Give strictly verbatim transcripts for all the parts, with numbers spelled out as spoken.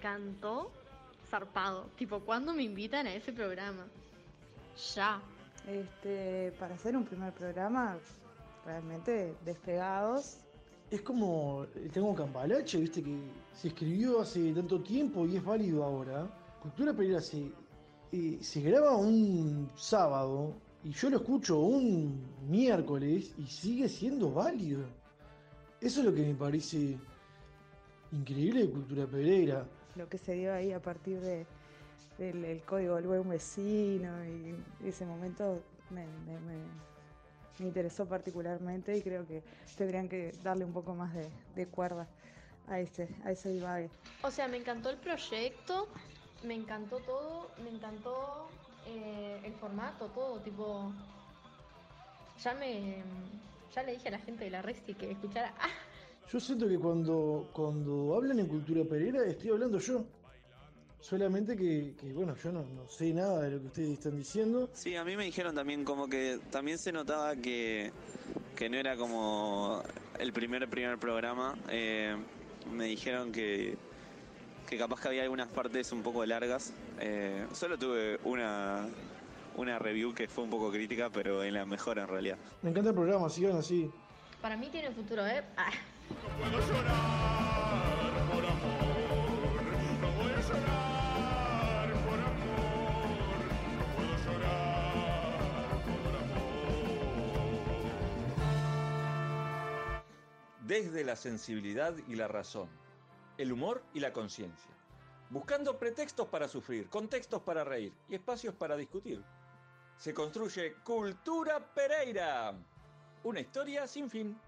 encantó, zarpado. Tipo, ¿cuándo me invitan a ese programa? Ya. Este, para hacer un primer programa, realmente despegados. Es como el Tango Cambalache, viste, que se escribió hace tanto tiempo y es válido ahora. Cultura Pereira se, eh, se graba un sábado y yo lo escucho un miércoles y sigue siendo válido. Eso es lo que me parece increíble de Cultura Pereira. Lo que se dio ahí a partir de, del el código del buen vecino y ese momento me, me, me, me interesó particularmente y creo que tendrían que darle un poco más de, de cuerda a ese, a ese divague. O sea, me encantó el proyecto, me encantó todo, me encantó eh, el formato, todo, tipo... Ya me... Ya le dije a la gente de la Resti que escuchara... ¡Ah! Yo siento que cuando, cuando hablan en Cultura Pereira estoy hablando yo. Solamente que, que bueno, yo no, no sé nada de lo que ustedes están diciendo. Sí, a mí me dijeron también como que también se notaba que, que no era como el primer primer programa. Eh, me dijeron que, que capaz que había algunas partes un poco largas. Eh, solo tuve una, una review que fue un poco crítica, pero en la mejor en realidad. Me encanta el programa, sigan así. Para mí tiene futuro, ¿eh? Ah. No puedo llorar por amor, no voy a llorar por amor, no puedo llorar por amor. Desde la sensibilidad y la razón, el humor y la conciencia, buscando pretextos para sufrir, contextos para reír y espacios para discutir, se construye Cultura Pereira, una historia sin fin.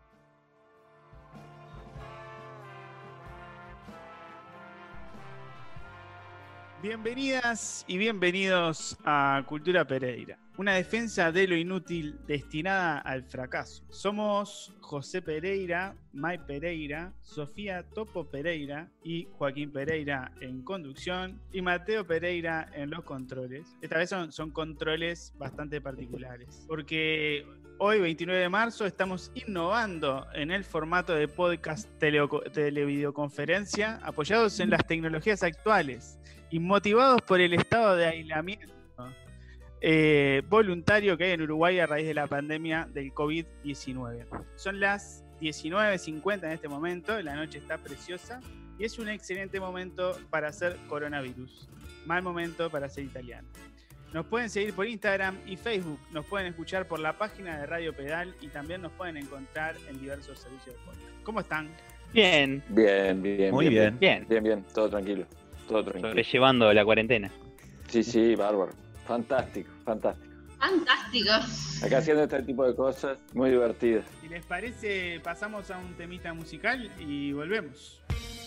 Bienvenidas y bienvenidos a Cultura Pereira, una defensa de lo inútil destinada al fracaso. Somos José Pereira, May Pereira, Sofía Topo Pereira y Joaquín Pereira en conducción y Mateo Pereira en los controles. Esta vez son, son controles bastante particulares, porque hoy, veintinueve de marzo, estamos innovando en el formato de podcast televideoconferencia apoyados en las tecnologías actuales y motivados por el estado de aislamiento eh, voluntario que hay en Uruguay a raíz de la pandemia del covid diecinueve. Son las diecinueve cincuenta en este momento, la noche está preciosa y es un excelente momento para hacer coronavirus, mal momento para ser italiano. Nos pueden seguir por Instagram y Facebook, nos pueden escuchar por la página de Radio Pedal y también nos pueden encontrar en diversos servicios de podcast. ¿Cómo están? Bien. Bien, bien. Muy bien. Bien, bien, bien. Todo tranquilo. Todo tranquilo. Sobrellevando la cuarentena. Sí, sí, bárbaro. Fantástico, fantástico. Fantástico. Acá haciendo este tipo de cosas muy divertidas. Si les parece, pasamos a un temita musical y volvemos.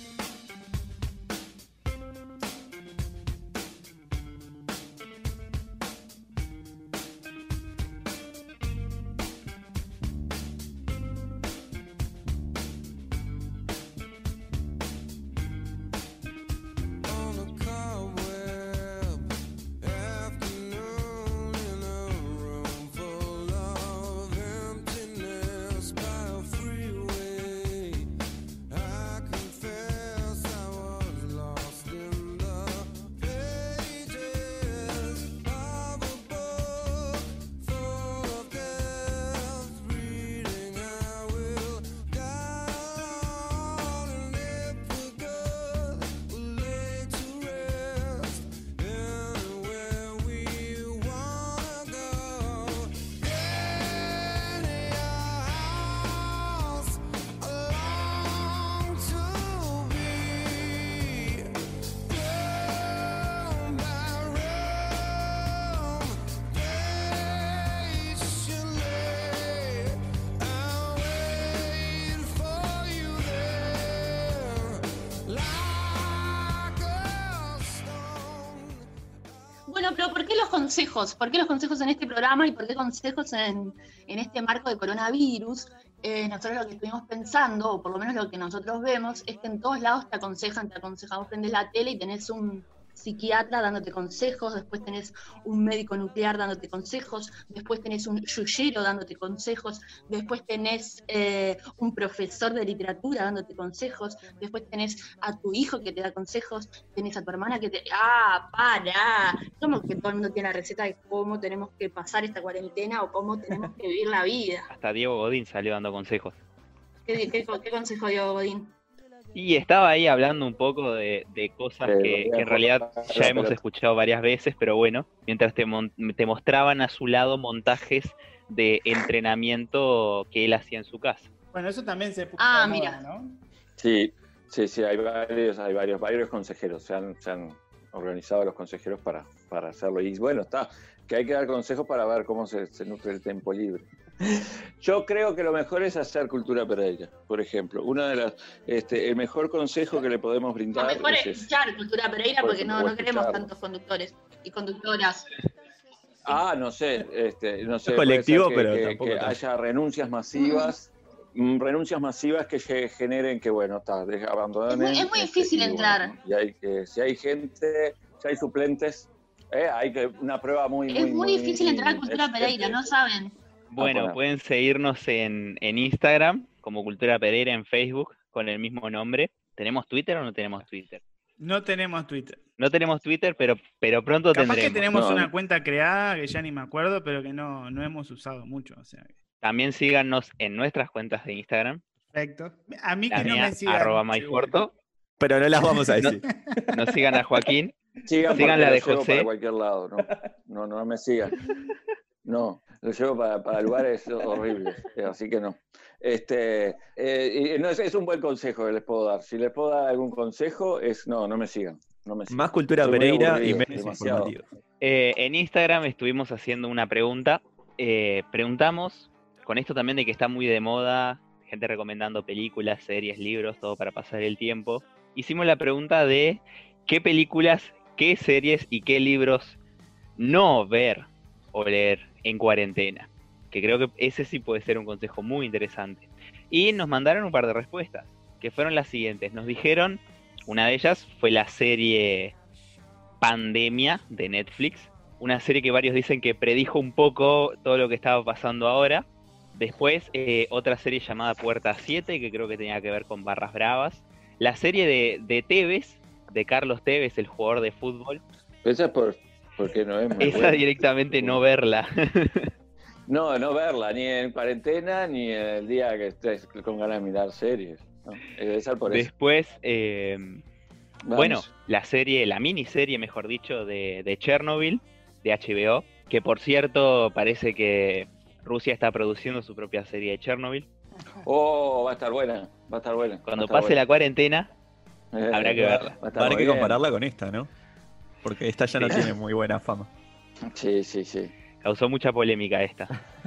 Bueno, pero ¿por qué los consejos? ¿Por qué los consejos en este programa y por qué consejos en, en este marco de coronavirus? Eh, nosotros lo que estuvimos pensando, o por lo menos lo que nosotros vemos, es que en todos lados te aconsejan, te aconsejan, vos prendés la tele y tenés un, psiquiatra dándote consejos, después tenés un médico nuclear dándote consejos, después tenés un yuyero dándote consejos, después tenés eh, un profesor de literatura dándote consejos, después tenés a tu hijo que te da consejos, tenés a tu hermana que te... ¡Ah, para! Como que todo el mundo tiene la receta de cómo tenemos que pasar esta cuarentena o cómo tenemos que vivir la vida. Hasta Diego Godín salió dando consejos. ¿Qué, qué, qué consejo dio Godín? Y estaba ahí hablando un poco de, de cosas Eh, que, que en realidad ya hemos escuchado varias veces, pero bueno, mientras te, mon- te mostraban a su lado montajes de entrenamiento que él hacía en su casa. Bueno, eso también se puso Ah, de moda, mira. ¿no? Sí, sí, sí, hay varios, hay varios, varios consejeros, se han, se han organizado los consejeros para, para hacerlo. Y bueno, está, que hay que dar consejos para ver cómo se, se nutre el tiempo libre. Yo creo que lo mejor es hacer cultura Pereira, por ejemplo. Una de las, este, el mejor consejo que le podemos Lo brindar mejor es es ese. escuchar Cultura Pereira Por porque no, supuesto, no queremos escucharlo. tantos conductores y conductoras. Ah, no sé, este, no sé, Es puede colectivo, ser que, pero que- tampoco que tanto. haya renuncias masivas, mm, renuncias masivas que ge- generen que, bueno, está, deja- abandonen. Es muy, es muy este, difícil y, entrar. bueno, y hay que, si hay gente, si hay suplentes, eh, hay que una prueba muy, Es muy difícil entrar a Cultura es- Pereira, es- no saben. Bueno, poner. pueden seguirnos en, en Instagram, como Cultura Pereira, en Facebook, con el mismo nombre. ¿Tenemos Twitter o no tenemos Twitter? No tenemos Twitter. No tenemos Twitter, pero, pero pronto Capaz tendremos. que tenemos No, una no. cuenta creada que ya ni me acuerdo, pero que no, no hemos usado mucho. O sea, que- También síganos en nuestras cuentas de Instagram. perfecto. A mí La que no mía, me sigan. arroba sí, Maiforto. Pero no las vamos a decir. No sigan a Joaquín. Sigan, Sigan porque la lo de llevo José. para cualquier lado, no, no, no me sigan. No, lo llevo para, para lugares horribles, eh, así que no. Este, eh, y no es, es un buen consejo que les puedo dar. Si les puedo dar algún consejo, es no, no me sigan. No me sigan. Más cultura Soy muy Pereira y aburrido, menos demasiado. informativo. Eh, en Instagram estuvimos haciendo una pregunta. Eh, preguntamos, con esto también de que está muy de moda, gente recomendando películas, series, libros, todo para pasar el tiempo. Hicimos la pregunta de qué películas, qué series y qué libros no ver o leer en cuarentena. Que creo que ese sí puede ser un consejo muy interesante. Y nos mandaron un par de respuestas, que fueron las siguientes. Nos dijeron, una de ellas fue la serie Pandemia de Netflix, una serie que varios dicen que predijo un poco todo lo que estaba pasando ahora. Después, eh, otra serie llamada Puerta siete, que creo que tenía que ver con barras bravas. La serie de, de Tevez, de Carlos Tevez, el jugador de fútbol. Esa es por, porque no es muy Esa buena. directamente no verla. No, no verla, ni en cuarentena, ni el día que estés con ganas de mirar series. No, debe ser por eso. Después, eh, Vamos. bueno, la serie, la miniserie, mejor dicho, de, de Chernobyl, de H B O, que por cierto parece que Rusia está produciendo su propia serie de Chernobyl. Oh, va a estar buena, va a estar buena. Cuando va a estar pase la cuarentena, buena. habrá que Va- verla. Va a estar Va a haber muy que bien. compararla con esta, ¿no? Porque esta ya no Sí. tiene muy buena fama. Sí, sí, sí. Causó mucha polémica esta.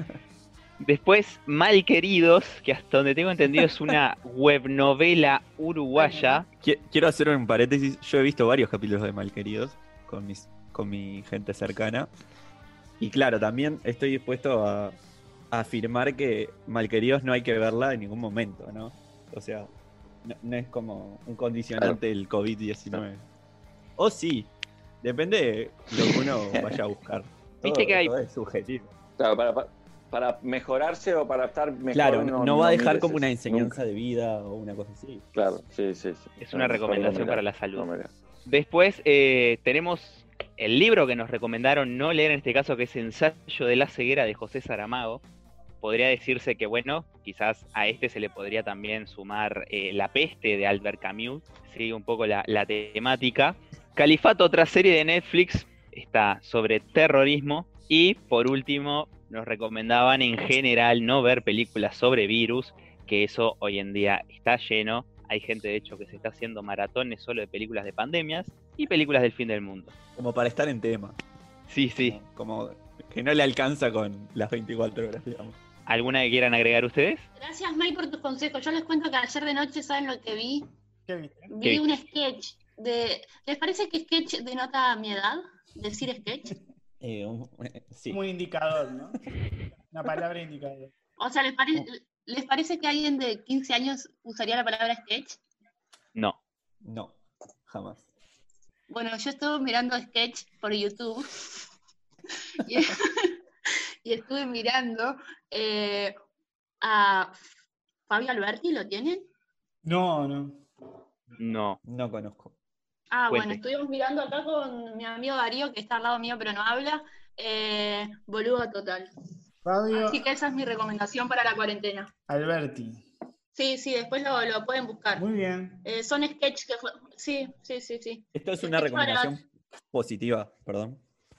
Después, Malqueridos, que hasta donde tengo entendido es una webnovela uruguaya. Qui- Quiero hacer un paréntesis. Yo he visto varios capítulos de Malqueridos con, mis, con mi gente cercana. Y claro, también estoy dispuesto a, a afirmar que Malqueridos no hay que verla en ningún momento, ¿no? O sea, no, no es como un condicionante del COVID diecinueve. O sí, depende de lo que uno vaya a buscar. Viste Todo- que hay- todo es subjetivo. Claro, para, para, para mejorarse o para estar mejor. Claro, no, va a dejar mires como una eso, enseñanza nunca. de vida o una cosa así. Claro, sí, sí, sí. Es una No, mejor recomendación no para mirar, la salud. no mirar. Después eh, tenemos el libro que nos recomendaron no leer en este caso, que es Ensayo de la ceguera de José Saramago. Podría decirse que, bueno, quizás a este se le podría también sumar eh, La peste de Albert Camus. Sigue un poco la, la temática. Califato, otra serie de Netflix, está sobre terrorismo. Y por último, nos recomendaban en general no ver películas sobre virus, que eso hoy en día está lleno. Hay gente, de hecho, que se está haciendo maratones solo de películas de pandemias y películas del fin del mundo. Como para estar en tema. Sí, sí. Como que no le alcanza con las veinticuatro horas, digamos. ¿Alguna que quieran agregar ustedes? Gracias, May, por tus consejos. Yo les cuento que ayer de noche, ¿saben lo que vi? ¿Qué viste? Vi ¿Qué? un sketch de... ¿Les parece que sketch denota mi edad? Decir sketch. Eh, un- sí. Como un indicador, ¿no? Una palabra indicador. O sea, ¿les, pare- ¿les parece que alguien de quince años usaría la palabra sketch? No. No, jamás. Bueno, yo estuve mirando sketch por YouTube y, y estuve mirando eh, a Fabio Alberti, ¿lo tienen? No, no. No. No conozco. Ah, Cuente. bueno, estuvimos mirando acá con mi amigo Darío, que está al lado mío pero no habla. Eh, boludo total. Fabio Así que esa es mi recomendación para la cuarentena. Alberti. Sí, sí, después lo, lo pueden buscar. Muy bien. Eh, son sketch que fue... Sí, sí, sí, sí. Esto es una Sketch para- recomendación positiva, perdón.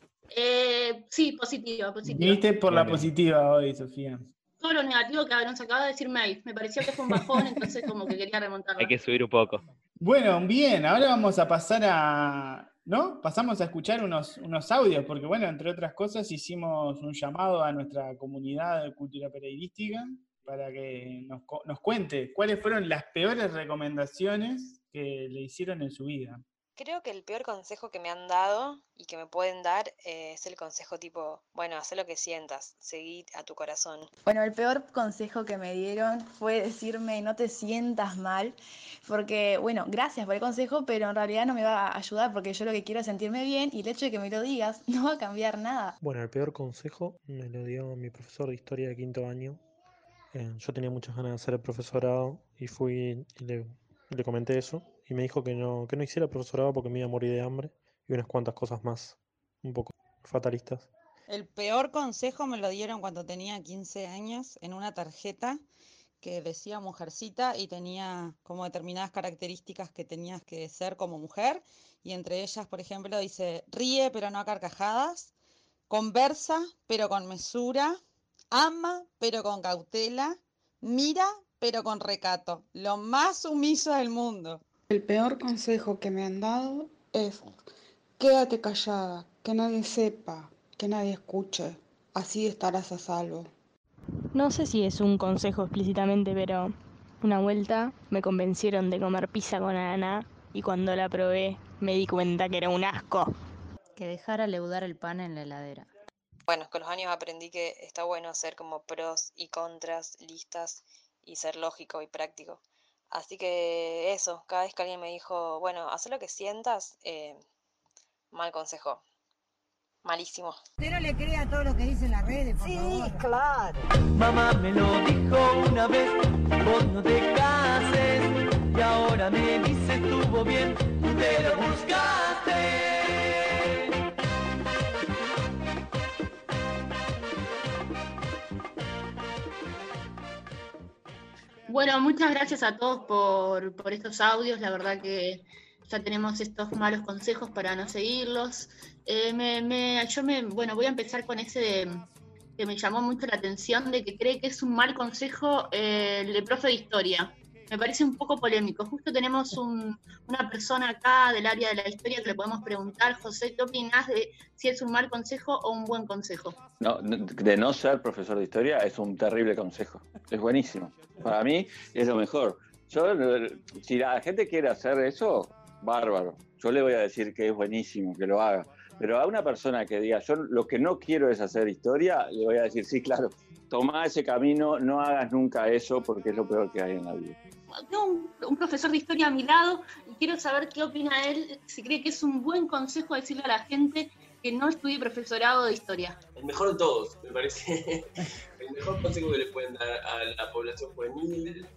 Eh, sí, positiva, positiva. Viniste por la Bien, bien. positiva hoy, Sofía. Todo lo negativo que nos acaba de decir May. Me pareció que fue un bajón, entonces como que quería remontarlo. Hay que subir un poco. Bueno, bien, ahora vamos a pasar a, ¿no? Pasamos a escuchar unos, unos audios, porque bueno, entre otras cosas hicimos un llamado a nuestra comunidad de cultura periodística para que nos, co- nos cuente cuáles fueron las peores recomendaciones que le hicieron en su vida. Creo que el peor consejo que me han dado y que me pueden dar eh, es el consejo tipo, bueno, haz lo que sientas, seguí a tu corazón. Bueno, el peor consejo que me dieron fue decirme no te sientas mal, porque, bueno, gracias por el consejo, pero en realidad no me va a ayudar porque yo lo que quiero es sentirme bien y el hecho de que me lo digas no va a cambiar nada. Bueno, el peor consejo me lo dio mi profesor de historia de quinto año. Eh, yo tenía muchas ganas de hacer el profesorado y fui y le, le comenté eso y me dijo que no, que no hiciera el profesorado porque me iba a morir de hambre y unas cuantas cosas más, un poco fatalistas. El peor consejo me lo dieron cuando tenía quince años en una tarjeta que decía mujercita y tenía como determinadas características que tenías que ser como mujer y entre ellas, por ejemplo, dice ríe pero no a carcajadas, conversa pero con mesura, ama pero con cautela, mira pero con recato, lo más sumiso del mundo. El peor consejo que me han dado es quédate callada, que nadie sepa, que nadie escuche, así estarás a salvo. No sé si es un consejo explícitamente, pero una vuelta me convencieron de comer pizza con ananá y cuando la probé me di cuenta que era un asco. Que dejara leudar el pan en la heladera. Bueno, con los años aprendí que está bueno hacer como pros y contras, listas y ser lógico y práctico. Así que eso, cada vez que alguien me dijo, bueno, haz lo que sientas, eh, mal consejo. Malísimo. Usted no le crea todo lo que dicen las redes, por Sí, favor. claro. Mamá me lo dijo una vez, vos no te cases. Y ahora me dice estuvo bien, te lo buscaste. Bueno, muchas gracias a todos por, por estos audios. La verdad que ya tenemos estos malos consejos para no seguirlos. Eh, me, me, yo me, bueno, voy a empezar con ese de, que me llamó mucho la atención, de que cree que es un mal consejo eh, el de profe de historia. Me parece un poco polémico. Justo tenemos un, una persona acá del área de la historia que le podemos preguntar. José, ¿qué opinás de si es un mal consejo o un buen consejo? No, de no ser profesor de historia es un terrible consejo. Es buenísimo. Para mí es lo mejor. Yo, si la gente quiere hacer eso, bárbaro. Yo le voy a decir que es buenísimo, que lo haga. Pero a una persona que diga, yo lo que no quiero es hacer historia, le voy a decir, sí, claro, toma ese camino, no hagas nunca eso porque es lo peor que hay en la vida. Tengo un, un profesor de historia a mi lado y quiero saber qué opina él, si cree que es un buen consejo decirle a la gente que no estudie profesorado de historia. El mejor de todos, me parece. El mejor consejo que le pueden dar a la población juvenil,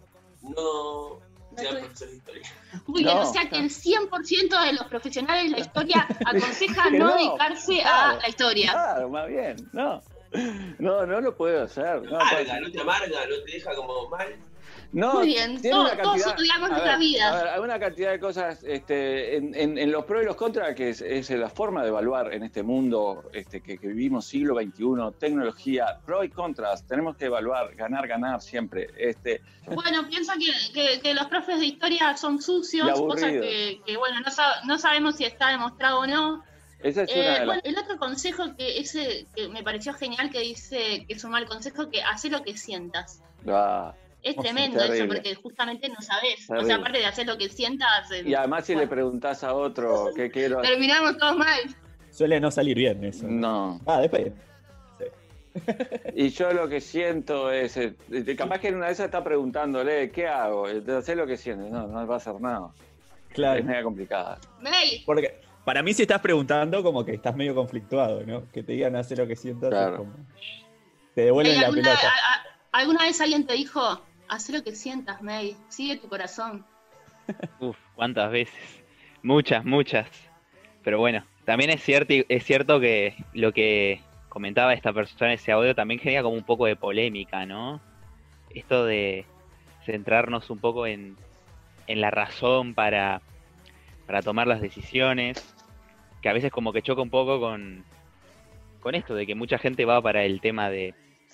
no sean profesores de historia. Muy bien, No. o sea que el cien por ciento de los profesionales de la historia aconseja Que no, no, dedicarse claro, a la historia. Claro, más bien, no. No, no lo puedo hacer. No, Amarga, no te amarga, no te deja como mal. No, Muy bien, tiene todo- una todos cantidad- odiamos a nuestra ver, vida. A ver, hay una cantidad de cosas este, en, en- en los pros y los contras, que es, es la forma de evaluar en este mundo este, que, que vivimos siglo veintiuno, tecnología, pros y contras, tenemos que evaluar, ganar, ganar siempre. Este, Bueno, pienso que, que- que los profes de historia son sucios, Y cosas aburridos. que, que, bueno, no, sab- no sabemos si está demostrado o no. esa es Eh, una de las... bueno, el otro consejo que ese que me pareció genial que dice que es un mal consejo, que hace lo que sientas. Ah, Es oh, tremendo eso, terrible. porque justamente no sabés. O Terrible. sea, aparte de hacer lo que sientas, eh, Y además si le preguntás a otro qué quiero hacer... terminamos todos mal. Suele no salir bien eso. No. Ah, después. Y yo lo que siento es, eh, capaz que en una de esas está preguntándole, ¿qué hago? Entonces, sé lo que sientes, no, no va a hacer nada. Claro. Es mega complicada. May, Porque Para mí, si estás preguntando, como que estás medio conflictuado, ¿no? Que te digan hacer lo que sientas, Claro. es como... te devuelven Ey, la ¿alguna, pelota. a- a- ¿Alguna vez alguien te dijo, haz lo que sientas, May, sigue tu corazón? Uf, cuántas veces. Muchas, muchas. Pero bueno, también es cierto, es cierto que lo que comentaba esta persona en ese audio también genera como un poco de polémica, ¿no? Esto de centrarnos un poco en, en la razón para, para tomar las decisiones, que a veces como que choca un poco con, con esto, de que mucha gente va para el tema de,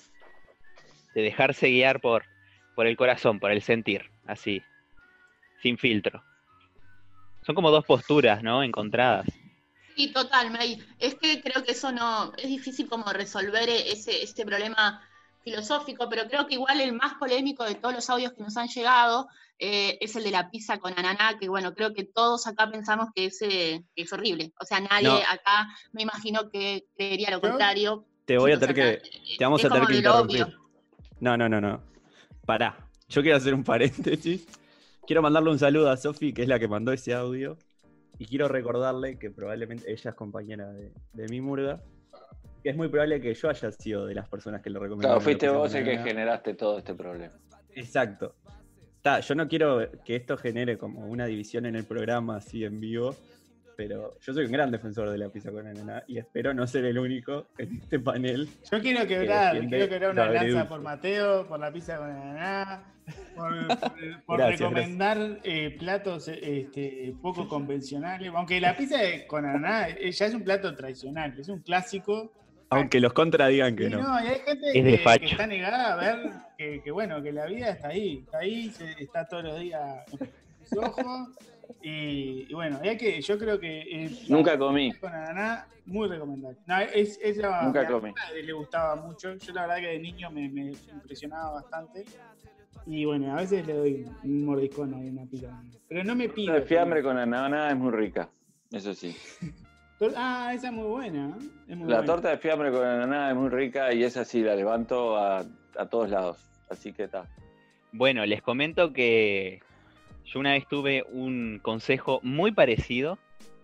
de dejarse guiar por, por el corazón, por el sentir, así, sin filtro. Son como dos posturas, ¿no? Encontradas. Sí, total, May. Es que creo que eso no, es difícil como resolver ese, este problema filosófico, pero creo que igual el más polémico de todos los audios que nos han llegado eh, es el de la pizza con ananá, que bueno, creo que todos acá pensamos que es, eh, que es horrible. O sea, nadie No. acá me imagino que creería lo contrario. Te voy a O sea, tener que... Te vamos es a tener como que de lo interrumpir. obvio. No, no, no, no. Pará. Yo quiero hacer un paréntesis. Quiero mandarle un saludo a Sofi, que es la que mandó ese audio. Y quiero recordarle que probablemente ella es compañera de, de mi murga. Que es muy probable que yo haya sido de las personas que le recomendaron. Claro, fuiste la pizza vos con el que ananá. generaste todo este problema. Exacto. Ta, yo no quiero que esto genere como una división en el programa así en vivo, pero yo soy un gran defensor de la pizza con ananá y espero no ser el único en este panel. Yo quiero que quebrar, defiende quiero quebrar lo una lanza agridulce. por Mateo, por la pizza con ananá, por, por- por Gracias, recomendar eh, platos eh, este, poco convencionales. Aunque la pizza de- con ananá eh, ya es un plato tradicional, es un clásico. Aunque los contra digan que Y no. no, y hay gente Es de que, facho. que está negada a ver que, que, bueno, que la vida está ahí, está ahí, se- está todos los días en sus ojos. Y, y bueno, hay que, yo creo que eh, Nunca la comí. pizza con ananá, muy recomendable. No, es, ella Nunca a mi comí. madre le gustaba mucho. Yo la verdad que de niño me, me impresionaba bastante. Y bueno, a veces le doy un mordiscón a una pizza. Pero no me La pido. de fiambre con ananá es muy rica, eso sí. Ah, esa es muy buena. ¿eh? Es muy La buena. torta de fiambre con ananá es muy rica y esa sí la levanto a, a todos lados. Así que está. Bueno, les comento que yo una vez tuve un consejo muy parecido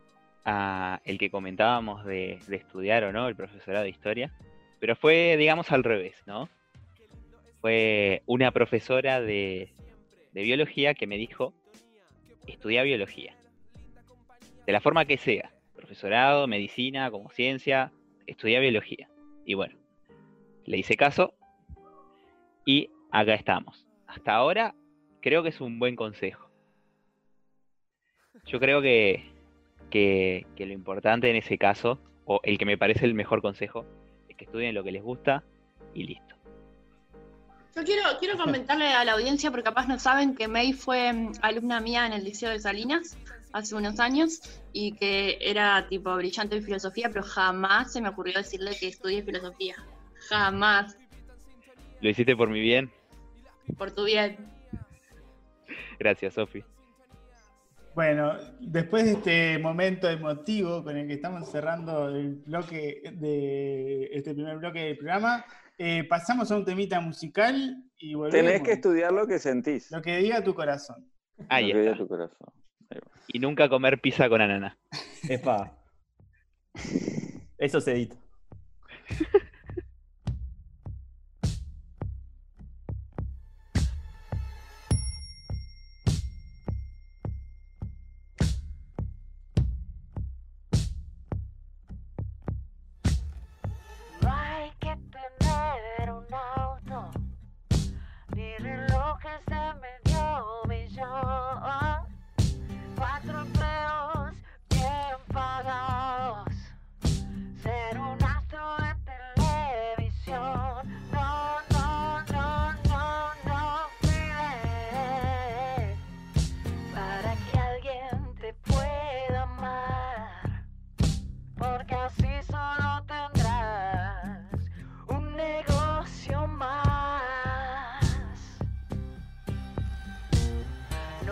a el que comentábamos de, de estudiar o no, el profesorado de historia, pero fue, digamos, al revés, ¿no? Fue una profesora de, de biología que me dijo, estudia biología, de la forma que sea, profesorado, medicina, como ciencia, estudia biología. Y bueno, le hice caso y acá estamos. Hasta ahora creo que es un buen consejo. Yo creo que, que, que lo importante en ese caso, o el que me parece el mejor consejo, es que estudien lo que les gusta y listo. Yo quiero, quiero comentarle a la audiencia, porque capaz no saben, que May fue mm, alumna mía en el Liceo de Salinas hace unos años y que era tipo brillante en filosofía, pero jamás se me ocurrió decirle que estudie filosofía. Jamás, ¿Lo hiciste por mi bien? por tu bien. Gracias, Sofi. Bueno, después de este momento emotivo con el que estamos cerrando el bloque de este primer bloque del programa, eh, pasamos a un temita musical y volvemos. Tenés que estudiar lo que sentís. Lo que diga tu corazón. Ahí lo que diga está. tu corazón. Y nunca comer pizza con ananá. Epa. Eso se edita. No hay que tener un auto, ni relojes de medio millón, cuatro empleos bien pagados, ser un astro de televisión. No, no, no, no, no vive para que alguien te pueda amar, porque así solo tendrás un negocio más.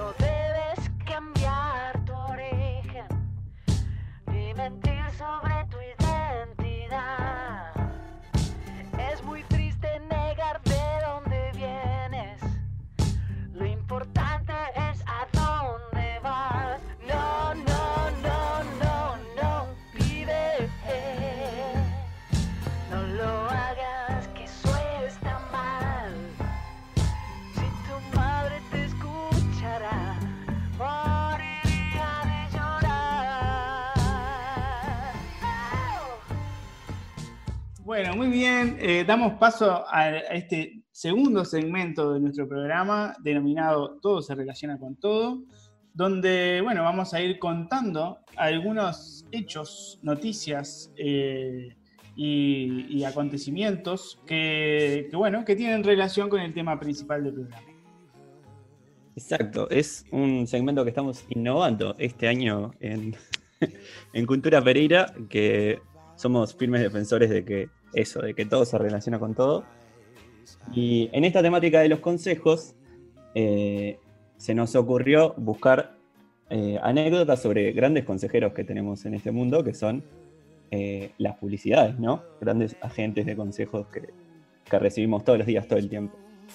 Bueno, muy bien. Eh, damos paso a, a este segundo segmento de nuestro programa denominado Todo se relaciona con todo, donde, bueno, vamos a ir contando algunos hechos, noticias eh, y, y acontecimientos que, que, bueno, que tienen relación con el tema principal del programa. Exacto, es un segmento que estamos innovando este año en, en Cultura Pereira, que somos firmes defensores de que eso, de que todo se relaciona con todo. Y en esta temática de los consejos, eh, se nos ocurrió buscar eh, anécdotas sobre grandes consejeros que tenemos en este mundo, que son eh, las publicidades, ¿no? Grandes agentes de consejos que, que recibimos todos los días, todo el tiempo.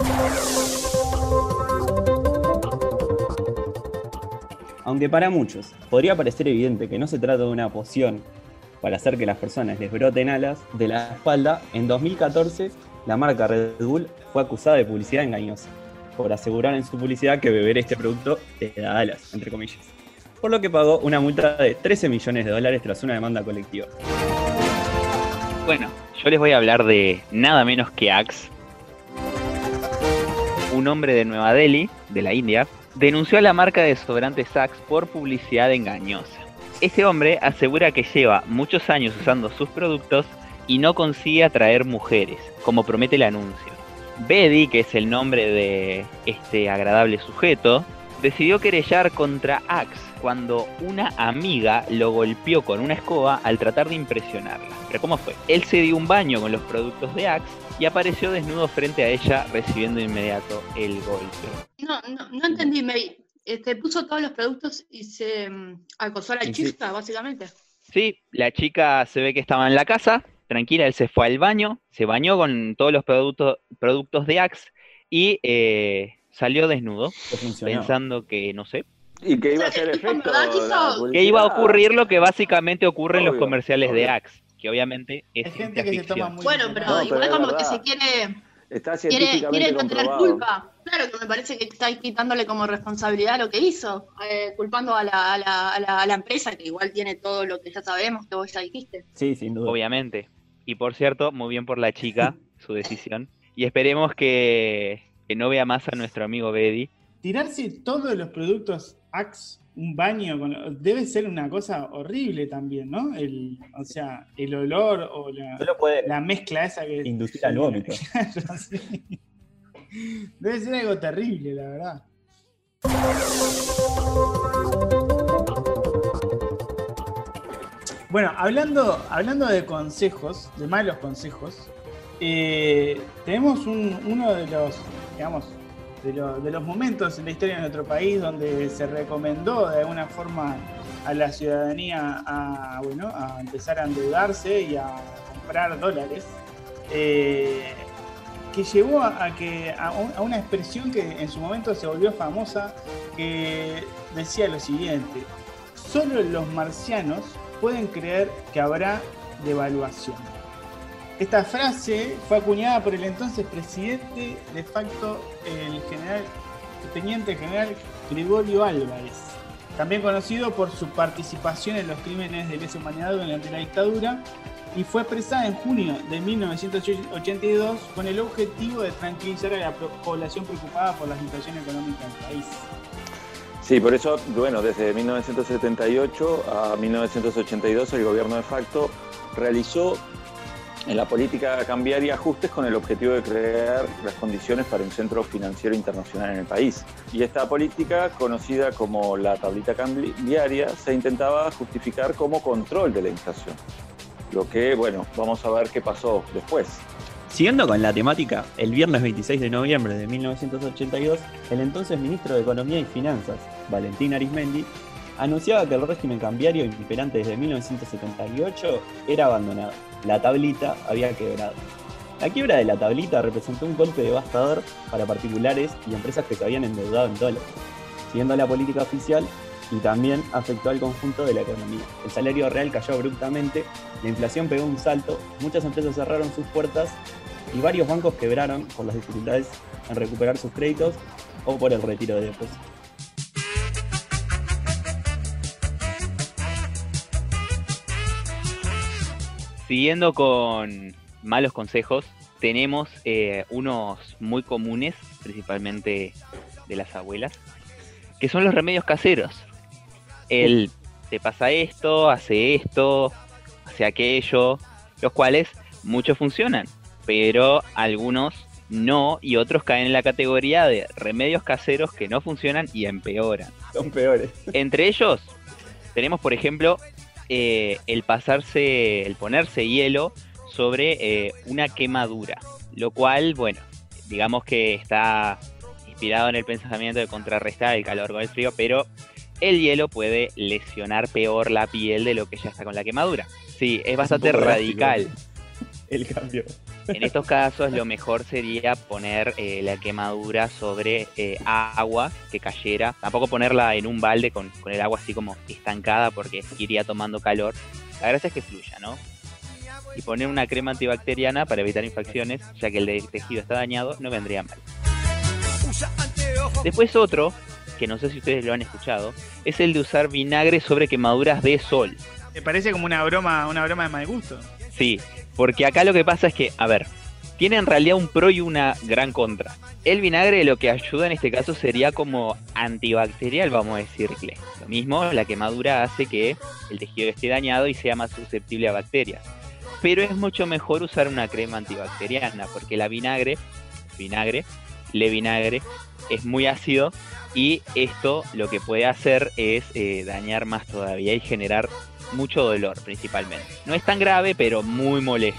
Aunque para muchos podría parecer evidente que no se trata de una poción para hacer que las personas les broten alas de la espalda, en dos mil catorce la marca Red Bull fue acusada de publicidad engañosa por asegurar en su publicidad que beber este producto te da alas, entre comillas. Por lo que pagó una multa de trece millones de dólares tras una demanda colectiva. Bueno, yo les voy a hablar de nada menos que Axe. Un hombre de Nueva Delhi, de la India, denunció a la marca de desodorantes Axe por publicidad engañosa. Este hombre asegura que lleva muchos años usando sus productos y no consigue atraer mujeres, como promete el anuncio. Bedi, que es el nombre de este agradable sujeto, decidió querellar contra Axe cuando una amiga lo golpeó con una escoba al tratar de impresionarla. Pero ¿cómo fue? Él se dio un baño con los productos de Axe y apareció desnudo frente a ella, recibiendo de inmediato el golpe. No, no, no entendí, me este, puso todos los productos y se um, acosó a la Sí. chica, básicamente. Sí, la chica se ve que estaba en la casa, tranquila, él se fue al baño, se bañó con todos los productos, productos de Axe y eh, salió desnudo, pensando que, no sé, Y que iba a hacer efecto la que iba a publicidad. ocurrir lo que básicamente ocurre en los Obvio, comerciales de obvio. Axe, que obviamente es ciencia ficción. Bueno, pero No, pero igual es como verdad. que se quiere, Está quiere, científicamente quiere no tener comprobado. culpa. Claro que me parece que está quitándole como responsabilidad lo que hizo, eh, culpando a la, a, la, a, la, a la empresa, que igual tiene todo lo que ya sabemos, que vos ya dijiste. Sí, sin duda. Obviamente. Y por cierto, muy bien por la chica, su decisión. Y esperemos que, que no vea más a nuestro amigo Bedi. Tirarse todos los productos Axe, un baño, con, debe ser una cosa horrible también, ¿no? El, o sea, el olor o la, Solo puede la mezcla esa que... inducir al vómito. Claro, sí. Debe ser algo terrible, la verdad. Bueno, hablando, hablando de consejos, de malos consejos, eh, tenemos un- uno de los, digamos, de, lo- de los momentos en la historia de nuestro país donde se recomendó de alguna forma a la ciudadanía a, bueno, a empezar a endeudarse y a comprar dólares, eh, que llevó a, a que, a, un- a una expresión que en su momento se volvió famosa, que decía lo siguiente: solo los marcianos pueden creer que habrá devaluación. Esta frase fue acuñada por el entonces presidente de facto, el general, el teniente general Gregorio Álvarez, también conocido por su participación en los crímenes de lesa humanidad durante la dictadura, y fue expresada en junio de mil novecientos ochenta y dos con el objetivo de tranquilizar a la pro- población preocupada por la situación económica del país. Sí, por eso, bueno, desde mil novecientos setenta y ocho a mil novecientos ochenta y dos el gobierno de facto realizó en la política cambiaria ajustes con el objetivo de crear las condiciones para un centro financiero internacional en el país. Y esta política, conocida como la tablita cambiaria, se intentaba justificar como control de la inflación. Lo que, bueno, vamos a ver qué pasó después. Siguiendo con la temática, el viernes veintiséis de noviembre de mil novecientos ochenta y dos, el entonces ministro de Economía y Finanzas, Valentín Arizmendi, anunciaba que el régimen cambiario imperante desde mil novecientos setenta y ocho era abandonado. La tablita había quebrado. La quiebra de la tablita representó un golpe devastador para particulares y empresas que se habían endeudado en dólares, siguiendo la política oficial, y también afectó al conjunto de la economía. El salario real cayó abruptamente, la inflación pegó un salto, muchas empresas cerraron sus puertas y varios bancos quebraron por las dificultades en recuperar sus créditos o por el retiro de depósitos. Siguiendo con malos consejos, tenemos eh, unos muy comunes, principalmente de las abuelas, que son los remedios caseros. El te pasa esto, hace esto, hace aquello, los cuales muchos funcionan, pero algunos no, y otros caen en la categoría de remedios caseros que no funcionan y empeoran. Son peores. Entre ellos tenemos, por ejemplo, eh, el pasarse, el ponerse hielo sobre eh, una quemadura, lo cual, bueno, digamos que está inspirado en el pensamiento de contrarrestar el calor con el frío, pero el hielo puede lesionar peor la piel de lo que ya está con la quemadura. Sí, es bastante poco radical. drástico el cambio. En estos casos lo mejor sería poner eh, la quemadura sobre eh, agua que cayera. Tampoco ponerla en un balde con, con el agua así como estancada porque iría tomando calor. La gracia es que fluya, ¿no? Y poner una crema antibacteriana para evitar infecciones, ya que el de- tejido está dañado, no vendría mal. Después otro, que no sé si ustedes lo han escuchado, es el de usar vinagre sobre quemaduras de sol. Me parece como una broma, una broma de mal gusto. Sí, porque acá lo que pasa es que, a ver, tiene en realidad un pro y una gran contra. El vinagre lo que ayuda en este caso sería como antibacterial, vamos a decirle. Lo mismo, la quemadura hace que el tejido esté dañado y sea más susceptible a bacterias. Pero es mucho mejor usar una crema antibacteriana, porque la vinagre, vinagre, le vinagre, es muy ácido y esto lo que puede hacer es eh, dañar más todavía y generar mucho dolor principalmente. No es tan grave, pero muy molesto.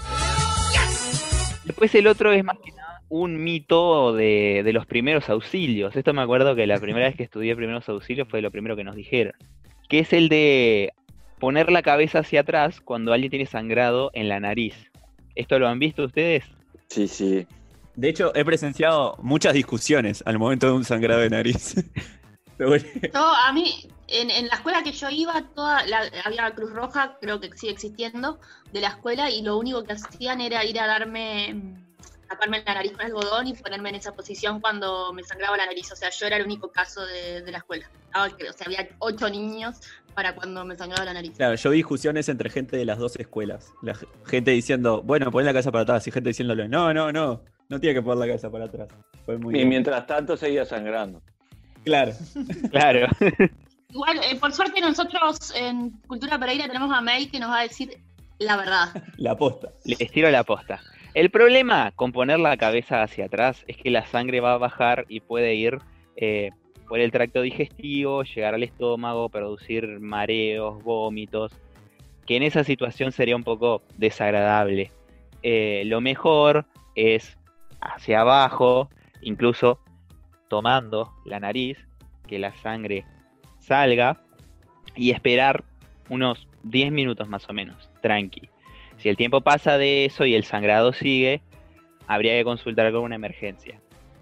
Después el otro es más que nada un mito de, de los primeros auxilios. Esto me acuerdo que la primera vez que estudié primeros auxilios fue lo primero que nos dijeron. Que es el de poner la cabeza hacia atrás cuando alguien tiene sangrado en la nariz. ¿Esto lo han visto ustedes? Sí, sí. De hecho, he presenciado muchas discusiones al momento de un sangrado de nariz. Pero Yo, a mí, en, en la escuela que yo iba, toda la, había Cruz Roja, creo que sigue existiendo, de la escuela, y lo único que hacían era ir a darme, mm, taparme la nariz con algodón y ponerme en esa posición cuando me sangraba la nariz. O sea, yo era el único caso de, de la escuela. Ah, que- O sea, había ocho niños para cuando me sangraba la nariz. Claro, yo vi discusiones entre gente de las dos escuelas. La g- gente diciendo, bueno, pon la cabeza para atrás. Y gente diciéndole, no, no, no, no tiene que poner la cabeza para atrás. Fue muy Y mientras tanto seguía sangrando. Claro. Claro. Igual, eh, por suerte nosotros en Cultura Pereira tenemos a May que nos va a decir la verdad. La posta. Les tiro la posta. El problema con poner la cabeza hacia atrás es que la sangre va a bajar y puede ir eh, por el tracto digestivo, llegar al estómago, producir mareos, vómitos, que en esa situación sería un poco desagradable. Eh, lo mejor es hacia abajo, incluso tomando la nariz, que la sangre salga y esperar unos diez minutos más o menos, tranqui. Si el tiempo pasa de eso y el sangrado sigue, habría que consultar con una emergencia.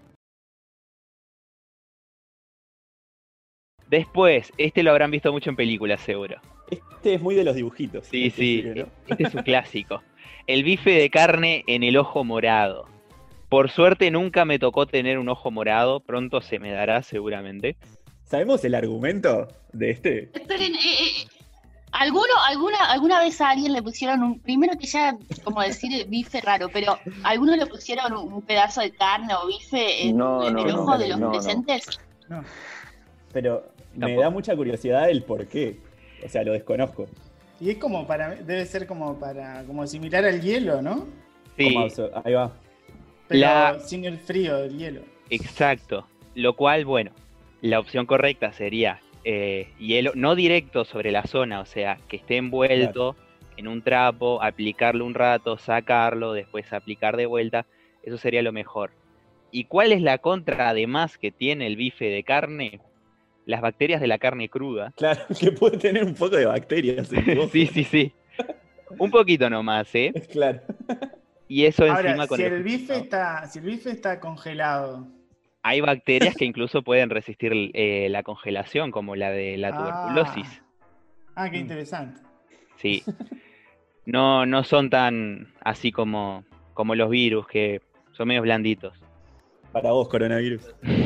Después, este lo habrán visto mucho en películas seguro. Este es muy de los dibujitos. Sí, Este sí, sigue, ¿no? este es un clásico. El bife de carne en el ojo morado. Por suerte nunca me tocó tener un ojo morado, pronto se me dará seguramente. ¿Sabemos el argumento de este? Esperen, eh, eh, ¿alguno, alguna, ¿alguna vez a alguien le pusieron un, primero que ya, como decir eh, bife raro, pero ¿alguno le pusieron un, un pedazo de carne o bife en, No, en no, el no, ojo de los no, no. presentes? Pero me Tampoco. da mucha curiosidad el por qué. O sea, lo desconozco. Y es como para, debe ser como para, como similar al hielo, ¿no? Sí. ¿Cómo absor- Ahí va. Pero La- sin el frío del hielo. Exacto. Lo cual, bueno, la opción correcta sería eh, hielo, no directo sobre la zona, o sea, que esté envuelto en un trapo, aplicarlo un rato, sacarlo, después aplicar de vuelta. Eso sería lo mejor. ¿Y cuál es la contra además que tiene el bife de carne? Las bacterias de la carne cruda. Claro, que puede tener un poco de bacterias. en tu ojo. Sí, sí, sí. Un poquito nomás, ¿eh? Claro. Y eso Ahora, encima con si el- el bife está, si el bife está congelado, Hay bacterias que incluso pueden resistir eh, la congelación, como la de la tuberculosis. ah, qué interesante. Sí. No, no son tan así como, como los virus, que son medio blanditos. Para vos, coronavirus.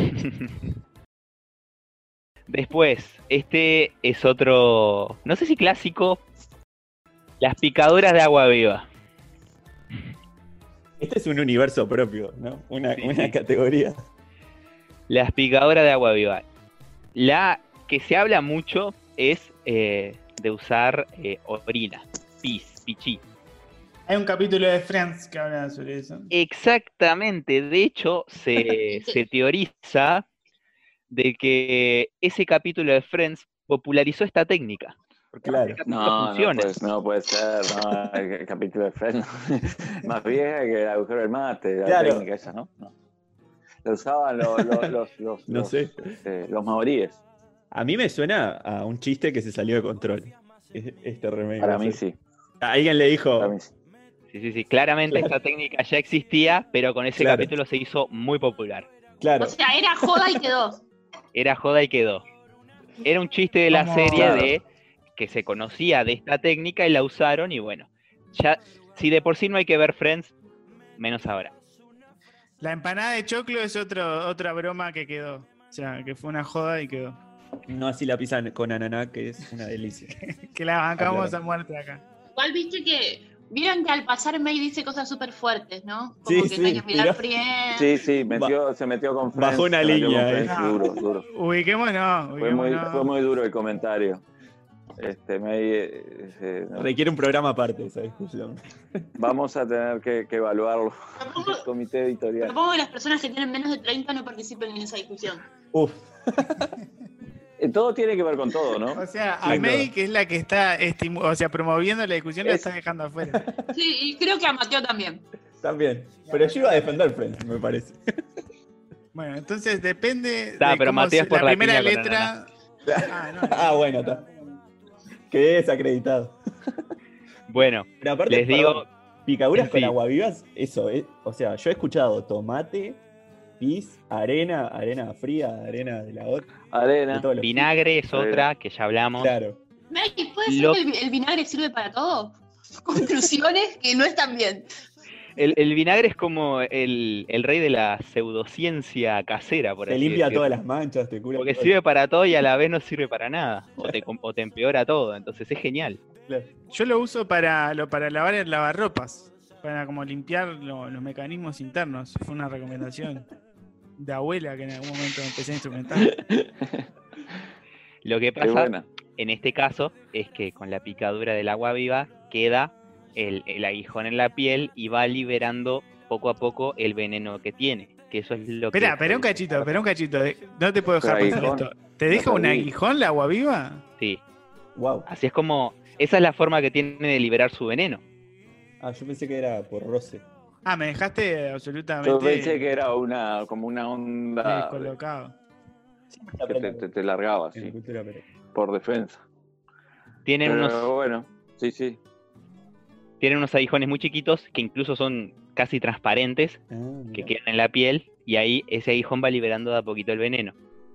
Después, este es otro, no sé si clásico, las picadoras de agua viva. Este es un universo propio, ¿no? Una, Sí, una sí. categoría. Las picadoras de agua viva. La que se habla mucho es eh, de usar eh, orina, pis, pichí. Hay un capítulo de Friends que habla sobre eso. Exactamente, de hecho se, se teoriza de que ese capítulo de Friends popularizó esta técnica. Porque Claro. este capítulo No, no funciona. puede, no puede ser, no, el, el capítulo de Friends más vieja que el agujero del mate, la Claro. técnica esa, ¿no? No. Lo usaban los, los, los, los, No los, sé. este, los maoríes. A mí me suena a un chiste que se salió de control. es- Este remake. Para no mí sé. sí. Alguien le dijo. Para mí sí. Sí, sí, sí. Claramente Claro. esta técnica ya existía, pero con ese Claro. capítulo se hizo muy popular. Claro. O sea, era joda y quedó. Era joda y quedó. Era un chiste de la Como- serie Claro. de que se conocía de esta técnica y la usaron y bueno, ya si de por sí no hay que ver Friends, menos ahora. La empanada de choclo es otro, otra broma que quedó. O sea, que fue una joda y quedó. No así la pizza con ananá, que es una delicia. Que la bancamos Aclaro. a muerte acá. Igual viste que. Vieron que al pasar May dice cosas súper fuertes, ¿no? Como Sí, que sí, no hay que mirar tiró- Friends. Sí, sí, metió, se metió con Friends. Bajó una se metió línea con ahí. Friends, No. duro, duro. Ubiquémonos, Fue muy, ubiquémonos. fue muy duro el comentario. Este, me, eh, eh, no. Requiere un programa aparte esa discusión. Vamos a tener que, que evaluarlo. Propongo, El comité editorial. propongo que las personas que tienen menos de treinta no participen en esa discusión. Uf. Eh, Todo tiene que ver con todo, ¿no? O sea, a Sí, May, claro. que es la que está estimu- o sea, promoviendo la discusión, la Es- está dejando afuera. Sí, y creo que a Mateo también. También. Pero yo iba a defender Friends, me parece. Bueno, entonces depende Ta, de pero cómo Matías se- por la la primera piña con letra. Ah, no, Ah, bueno, está. Quedé desacreditado. Bueno, Pero aparte, les digo, perdón, picaduras sí. con aguavivas, eso, eh, o sea, yo he escuchado tomate, pis, arena, arena fría, arena de la otra. de Arena. todos los- vinagre es Arena. otra que ya hablamos. Claro. May, ¿puede ser Lo- que el, el vinagre sirve para todo? Conclusiones que no están bien. El, el vinagre es como el, el rey de la pseudociencia casera, por Te así limpia decirlo. todas las manchas, te cura. Porque todo. sirve para todo y a la vez no sirve para nada. O te, com- o te empeora todo. Entonces es genial. Claro. Yo lo uso para, lo, para lavar el lavarropas. Para como limpiar lo- los mecanismos internos. Fue una recomendación de abuela que en algún momento empecé a instrumentar. Lo que Qué pasa buena. en este caso es que con la picadura del agua viva queda el, el aguijón en la piel y va liberando poco a poco el veneno que tiene. Que eso es lo que. Espera, espera un cachito, espera un cachito. No te puedo dejar Pero pasar aguijón, esto. ¿Te deja lo un perdí. aguijón la agua viva? Sí. Wow. Así es como. Esa es la forma que tiene de liberar su veneno. Ah, yo pensé que era por roce. Ah, me dejaste absolutamente Yo pensé que era una, como una onda descolocado. que te, te, te largaba, En sí, cultura, pero- por defensa. Tienen Pero unos, bueno, sí, sí. tienen unos aguijones muy chiquitos que incluso son casi transparentes, Ah, que mirá. quedan en la piel, y ahí ese aguijón va liberando de a poquito el veneno.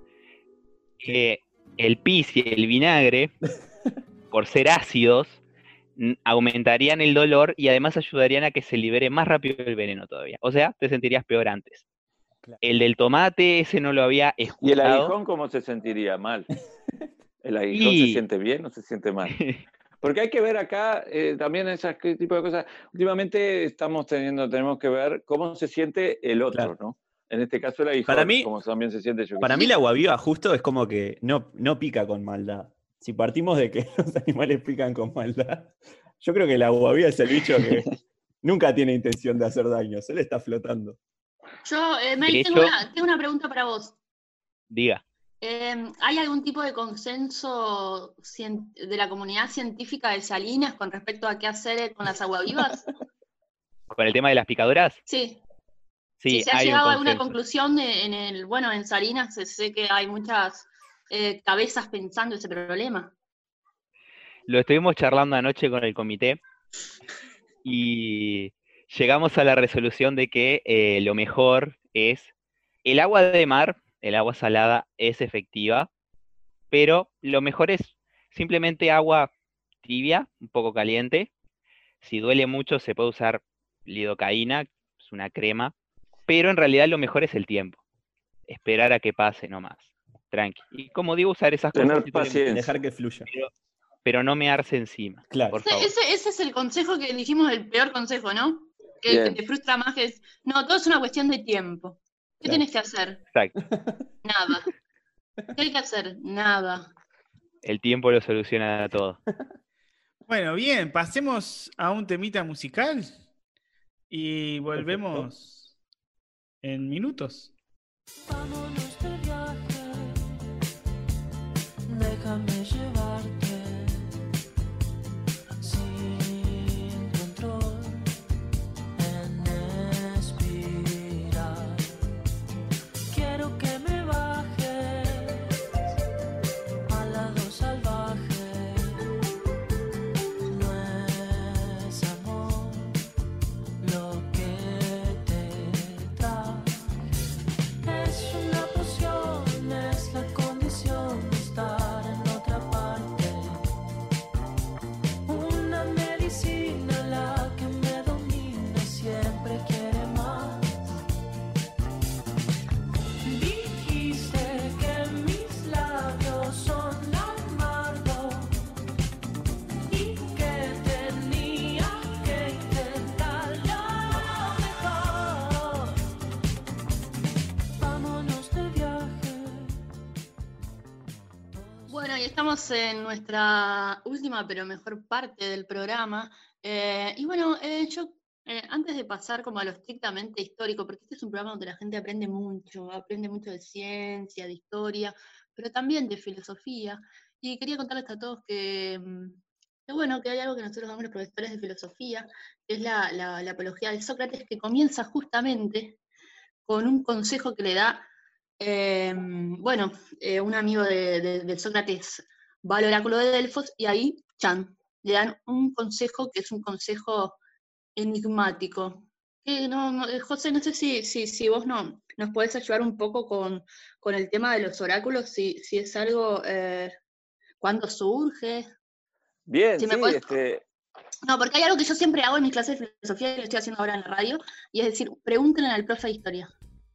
Eh, el pis y el vinagre, por ser ácidos, n- aumentarían el dolor y además ayudarían a que se libere más rápido el veneno todavía. O sea, te sentirías peor antes. Claro. El del tomate, ese no lo había ¿Y el escuchado. aguijón cómo se sentiría? Mal. ¿El aguijón Y- se siente bien o se siente mal? Porque hay que ver acá eh, también ese tipo de cosas. Últimamente estamos teniendo, tenemos que ver cómo se siente el otro, Claro. ¿no? En este caso el aguijón, Para mí- cómo también se siente yo. qué Para sé. mí la aguaviva justo es como que no, no pica con maldad. Si partimos de que los animales pican con maldad, yo creo que la aguaviva es el bicho que nunca tiene intención de hacer daño, solo está flotando. Yo, eh, May, De tengo, hecho- una, tengo una pregunta para vos. Diga. Eh, ¿Hay algún tipo de consenso cien- de la comunidad científica de Salinas con respecto a qué hacer con las aguavivas? Con el tema de las picaduras, Sí. sí, Si se ha hay un llegado a alguna consenso. conclusión de- en el, bueno, en Salinas sé- sé que hay muchas eh, cabezas pensando ese problema. Lo estuvimos charlando anoche con el comité y llegamos a la resolución de que eh, lo mejor es el agua de mar, el agua salada es efectiva, pero lo mejor es simplemente agua tibia, un poco caliente. Si duele mucho se puede usar lidocaína, es una crema, pero en realidad lo mejor es el tiempo. Esperar a que pase nomás. Tranqui. Y como digo, usar esas Tener cosas si duele mucho, paciencia. Dejar que fluya. pero, pero no mearse encima, Claro. por Ese, favor. ese- ese es el consejo que dijimos, el peor consejo, ¿no? que, que Bien. te frustra más, que es, no, todo es una cuestión de tiempo. ¿Qué Claro. tenés que hacer? Exacto. Nada. ¿Qué hay que hacer? Nada. El tiempo lo soluciona todo. Bueno, bien, pasemos a un temita musical y volvemos en minutos. Vámonos de viaje, déjame llevarte sin control en espiral. Quiero que me bajes al lado salvaje. No es amor lo que te traje. Es una poción, es la condición de estar en otra parte. Una medicina la que me domina, siempre quiere más. Dijiste que mis labios son amargos y que tenía que intentarlo mejor. Vámonos de viaje. Bueno, y estamos en nuestra última pero mejor parte del programa. Eh, y bueno, eh, yo eh, antes de pasar como a lo estrictamente histórico, porque este es un programa donde la gente aprende mucho, aprende mucho de ciencia, de historia, pero también de filosofía. Y quería contarles a todos que, mm, que bueno, que hay algo que nosotros damos los profesores de filosofía, que es la, la- la apología de Sócrates, que comienza justamente con un consejo que le da, eh, bueno, eh, un amigo de, de- de Sócrates va al oráculo de Delfos y ahí, chan, le dan un consejo que es un consejo enigmático. Que no, no, eh, José, no sé si, si, si vos no, nos podés ayudar un poco con, con el tema de los oráculos, si, si es algo, eh, cuándo surge. Bien, Si me sí, podés- este, No, porque hay algo que yo siempre hago en mis clases de filosofía y lo estoy haciendo ahora en la radio, y es decir, pregúntenle al profe de historia.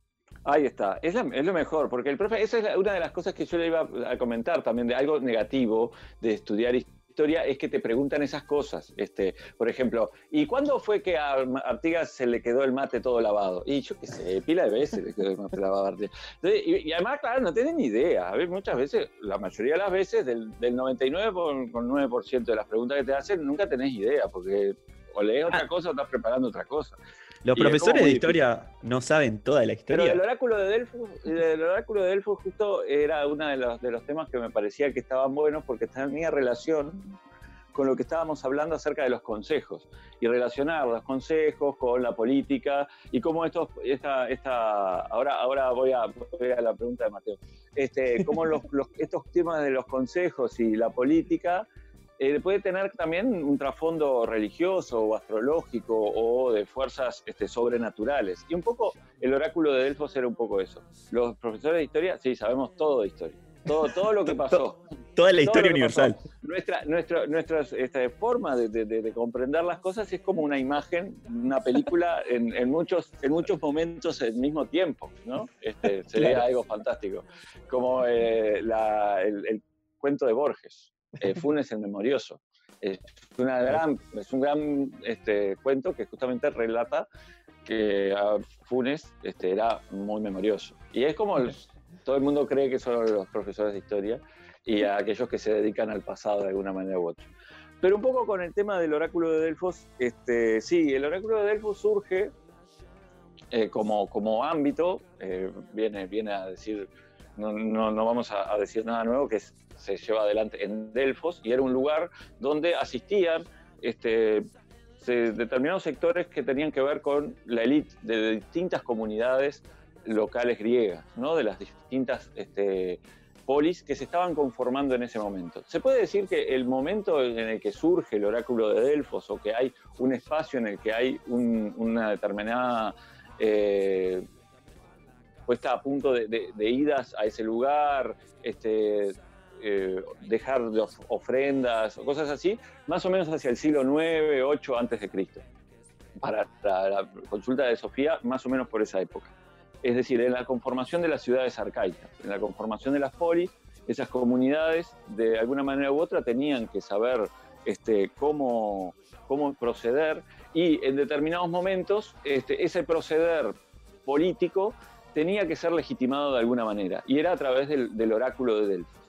ahí está, es, la- es lo mejor, porque el profe, esa es la- una de las cosas que yo le iba a comentar también, de algo negativo de estudiar historia, es que te preguntan esas cosas. Este, por ejemplo, ¿y cuándo fue que a Artigas se le quedó el mate todo lavado? Y yo qué sé, pila de veces le quedó el mate lavado a Artigas. Entonces, y, y además, claro, no tienen ni idea. A ver, muchas veces, la mayoría de las veces, del, del noventa y nueve coma nueve por ciento de las preguntas que te hacen, nunca tenés idea, porque o lees otra cosa o estás preparando otra cosa. Los Y es como profesores muy de difícil. historia no saben toda la Pero historia. el oráculo de Delfos, el oráculo de Delfos justo era uno de los, de los temas que me parecía que estaban buenos porque tenía relación con lo que estábamos hablando acerca de los consejos y relacionar los consejos con la política y cómo estos, esta, esta, ahora, ahora voy a, voy a la pregunta de Mateo, este, cómo los, los, estos temas de los consejos y la política eh, puede tener también un trasfondo religioso o astrológico o de fuerzas este, sobrenaturales. Y un poco el oráculo de Delfos era un poco eso. Los profesores de historia, sí, sabemos todo de historia. Todo, todo lo que pasó. Toda la Todo historia lo que pasó. universal. Nuestra, nuestra, nuestra esta forma de, de, de comprender las cosas es como una imagen, una película en, en, muchos, en muchos momentos al mismo tiempo, ¿no? Este, sería Claro. algo fantástico. Como eh, la, el, el cuento de Borges, eh, Funes el Memorioso. Es, una gran, es un gran este, cuento que justamente relata que uh, Funes este, era muy memorioso. Y es como el, todo el mundo cree que son los profesores de historia y a aquellos que se dedican al pasado de alguna manera u otra. Pero un poco con el tema del oráculo de Delfos, este, sí, el oráculo de Delfos surge eh, como, como ámbito, eh, viene, viene a decir, no, no, no vamos a, a decir nada nuevo, que es, se lleva adelante en Delfos, y era un lugar donde asistían este, se, determinados sectores que tenían que ver con la élite de distintas comunidades locales griegas, ¿no? De las distintas este, polis que se estaban conformando en ese momento. Se puede decir que el momento en el que surge el oráculo de Delfos, o que hay un espacio en el que hay un, una determinada eh, puesta a punto de, de, de idas a ese lugar, este, eh, dejar de of ofrendas o cosas así, más o menos hacia el siglo nueve, ocho antes de Cristo. Para la, la consulta de Sofía, más o menos por esa época. Es decir, en la conformación de las ciudades arcaicas, en la conformación de las polis, esas comunidades, de alguna manera u otra, tenían que saber este, cómo, cómo proceder, y en determinados momentos este, ese proceder político tenía que ser legitimado de alguna manera, y era a través del, del oráculo de Delfos.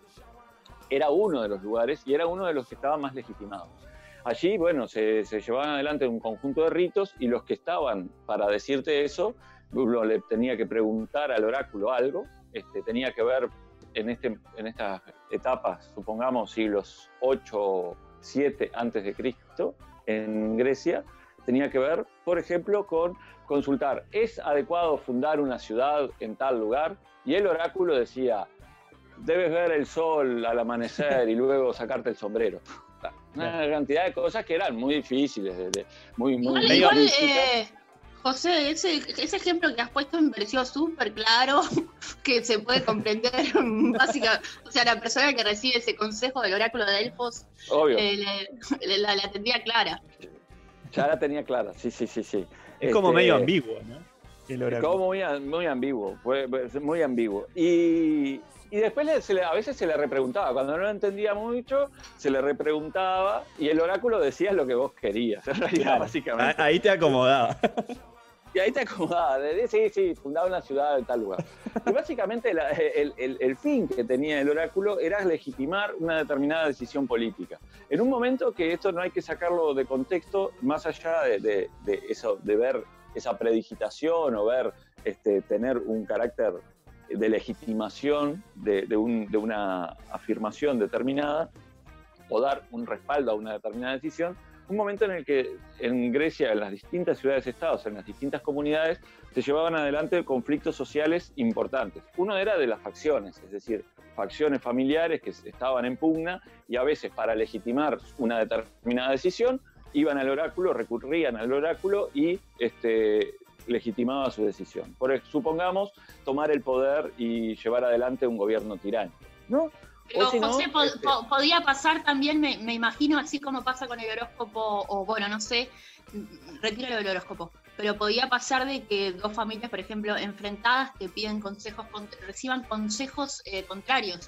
Era uno de los lugares y era uno de los que estaba más legitimado. Allí, bueno, se, se llevaban adelante un conjunto de ritos, y los que estaban para decirte eso, uno le tenía que preguntar al oráculo algo, este, tenía que ver en, este, en estas etapas, supongamos siglos ocho, siete antes de Cristo, en Grecia, tenía que ver, por ejemplo, con consultar, ¿es adecuado fundar una ciudad en tal lugar? Y el oráculo decía, debes ver el sol al amanecer y luego sacarte el sombrero. Una cantidad de cosas que eran muy difíciles, de, de, muy, muy... Igual, igual eh, José, ese, ese ejemplo que has puesto me pareció súper claro, que se puede comprender básicamente. O sea, la persona que recibe ese consejo del oráculo de Delfos eh, le, le, la, la tendría clara. Ya la tenía clara, sí, sí, sí, sí. Es este, como medio ambiguo, ¿no? El oráculo. Como muy, muy ambiguo, fue muy ambiguo. Y, y después le, se le, a veces se le repreguntaba, cuando no lo entendía mucho, se le repreguntaba y el oráculo decía lo que vos querías, en realidad, claro, básicamente. Ahí te acomodaba. Y ahí te acomodaba, de, sí, sí, fundaba una ciudad en tal lugar. Y básicamente la, el, el, el fin que tenía el oráculo era legitimar una determinada decisión política. En un momento que esto no hay que sacarlo de contexto, más allá de, de, de eso, de ver esa predigitación o ver, este, tener un carácter de legitimación de, de, un, de una afirmación determinada o dar un respaldo a una determinada decisión, un momento en el que en Grecia, en las distintas ciudades-estados, en las distintas comunidades, se llevaban adelante conflictos sociales importantes. Uno era de las facciones, es decir, facciones familiares que estaban en pugna y a veces para legitimar una determinada decisión iban al oráculo, recurrían al oráculo y este, legitimaba su decisión. Por, supongamos, tomar el poder y llevar adelante un gobierno tiránico, ¿no? Pero si José, no, po este... po podía pasar también, me, me imagino, así como pasa con el horóscopo, o bueno, no sé, retiro el horóscopo, pero podía pasar de que dos familias, por ejemplo, enfrentadas, te piden consejos, reciban consejos eh, contrarios.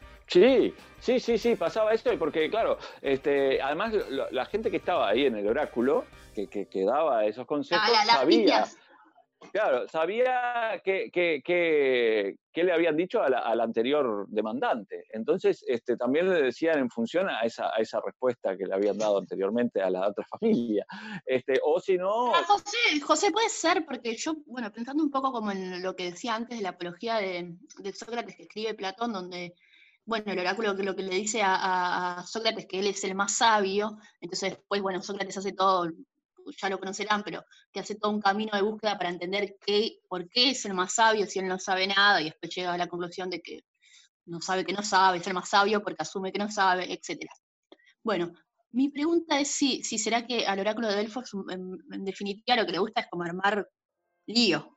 Sí, sí, sí, sí, pasaba esto, porque claro, este, además lo, la gente que estaba ahí en el oráculo, que, que, que daba esos consejos, la, la, sabía... Pipias. Claro, sabía que, que, que, que le habían dicho al, al anterior demandante. Entonces, este, también le decían en función a esa, a esa respuesta que le habían dado anteriormente a la otra familia. Este, o si no... Ah, José, José, puede ser, porque yo, bueno, pensando un poco como en lo que decía antes de la apología de, de Sócrates que escribe Platón, donde, bueno, el oráculo que lo que le dice a, a Sócrates que él es el más sabio, entonces después, bueno, Sócrates hace todo... ya lo conocerán, pero que hace todo un camino de búsqueda para entender qué, por qué es el más sabio si él no sabe nada, y después llega a la conclusión de que no sabe que no sabe, es el más sabio porque asume que no sabe, etcétera. Bueno, mi pregunta es si, si será que al oráculo de Delfos, en, en definitiva, lo que le gusta es como armar lío.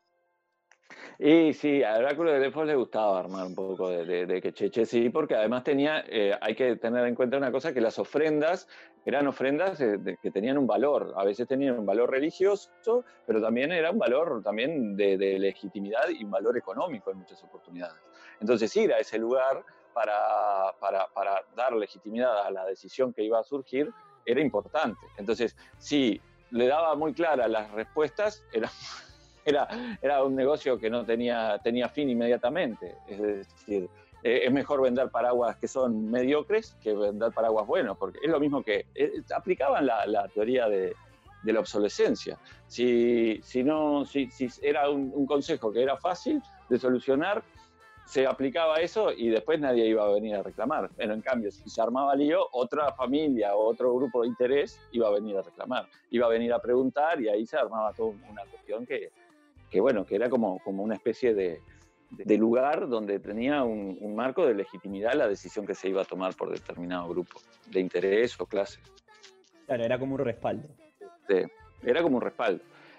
Y sí, al oráculo de Delfos le gustaba armar un poco de, de, de quecheche, sí, porque además tenía, eh, hay que tener en cuenta una cosa, que las ofrendas eran ofrendas de, de, que tenían un valor, a veces tenían un valor religioso, pero también era un valor también de, de legitimidad y un valor económico en muchas oportunidades. Entonces ir a ese lugar para, para, para dar legitimidad a la decisión que iba a surgir era importante. Entonces, si le daba muy claras las respuestas, era... Era, era un negocio que no tenía, tenía fin inmediatamente. Es decir, eh, es mejor vender paraguas que son mediocres que vender paraguas buenos, porque es lo mismo que... Eh, aplicaban la, la teoría de, de la obsolescencia. Si, si, no, si, si era un, un consejo que era fácil de solucionar, se aplicaba eso y después nadie iba a venir a reclamar. Pero en cambio, si se armaba lío, otra familia o otro grupo de interés iba a venir a reclamar. Iba a venir a preguntar y ahí se armaba toda una cuestión que... que bueno, que era como, como una especie de, de lugar donde tenía un, un marco de legitimidad la decisión que se iba a tomar por determinado grupo de interés o clase. Claro, era como un respaldo. Sí, era como un respaldo.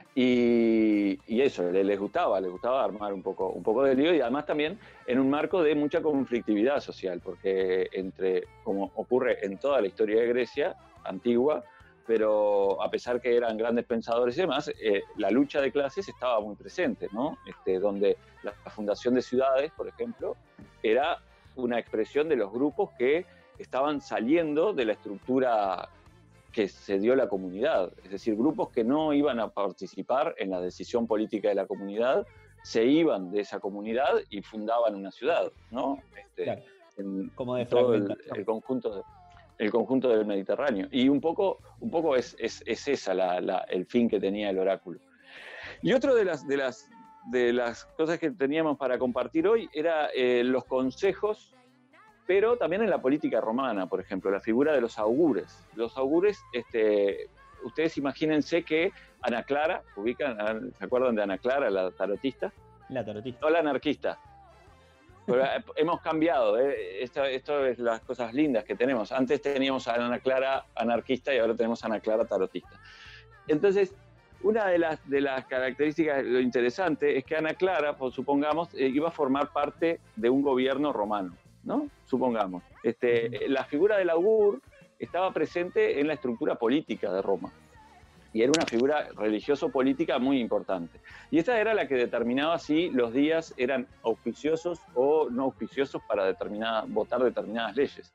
Y, y eso, les, les gustaba, les gustaba armar un poco, un poco de lío y además también en un marco de mucha conflictividad social, porque entre, como ocurre en toda la historia de Grecia antigua, pero a pesar que eran grandes pensadores y demás, eh, la lucha de clases estaba muy presente, ¿no? Este, donde la fundación de ciudades, por ejemplo, era una expresión de los grupos que estaban saliendo de la estructura que se dio la comunidad, es decir, grupos que no iban a participar en la decisión política de la comunidad, se iban de esa comunidad y fundaban una ciudad, ¿no? Este, Claro. en Como de todo el, fragmentación. el conjunto de- el conjunto del Mediterráneo. Y un poco, un poco es, es, es esa la, la, el fin que tenía el oráculo. Y otro de las, de las, de las cosas que teníamos para compartir hoy era eh, los consejos, pero también en la política romana, por ejemplo, la figura de los augures. Los augures, este, ustedes imagínense que Ana Clara, ubican, ¿se acuerdan de Ana Clara, la tarotista? La tarotista. No la anarquista. Pero hemos cambiado, ¿eh? esto, esto es las cosas lindas que tenemos. Antes teníamos a Ana Clara anarquista y ahora tenemos a Ana Clara tarotista. Entonces, una de las, de las características, lo interesante, es que Ana Clara, pues, supongamos, eh, iba a formar parte de un gobierno romano, ¿no? Supongamos. Este, la figura del augur estaba presente en la estructura política de Roma. Y era una figura religioso-política muy importante. Y esta era la que determinaba si los días eran auspiciosos o no auspiciosos para determinada, votar determinadas leyes.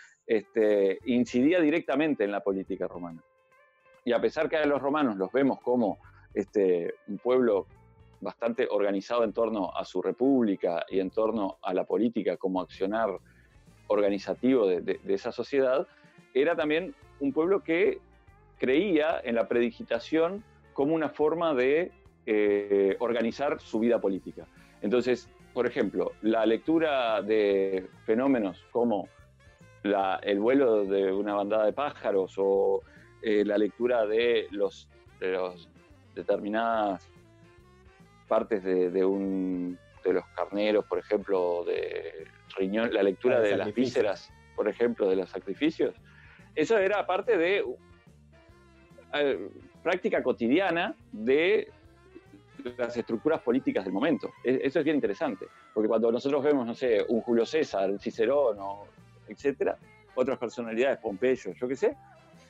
Este, incidía directamente en la política romana. Y a pesar que a los romanos los vemos como este, un pueblo bastante organizado en torno a su república y en torno a la política como accionar organizativo de, de, de esa sociedad, era también un pueblo que creía en la predigitación como una forma de eh, organizar su vida política. Entonces, por ejemplo, la lectura de fenómenos como la, el vuelo de una bandada de pájaros o eh, la lectura de los, de los determinadas partes de, de, un, de los carneros, por ejemplo, de riñón, la lectura de las vísceras, por ejemplo, de los sacrificios, eso era parte de eh, práctica cotidiana de las estructuras políticas del momento. Eso es bien interesante, porque cuando nosotros vemos, no sé, un Julio César, un Cicerón, o etcétera, otras personalidades, Pompeyo, yo qué sé,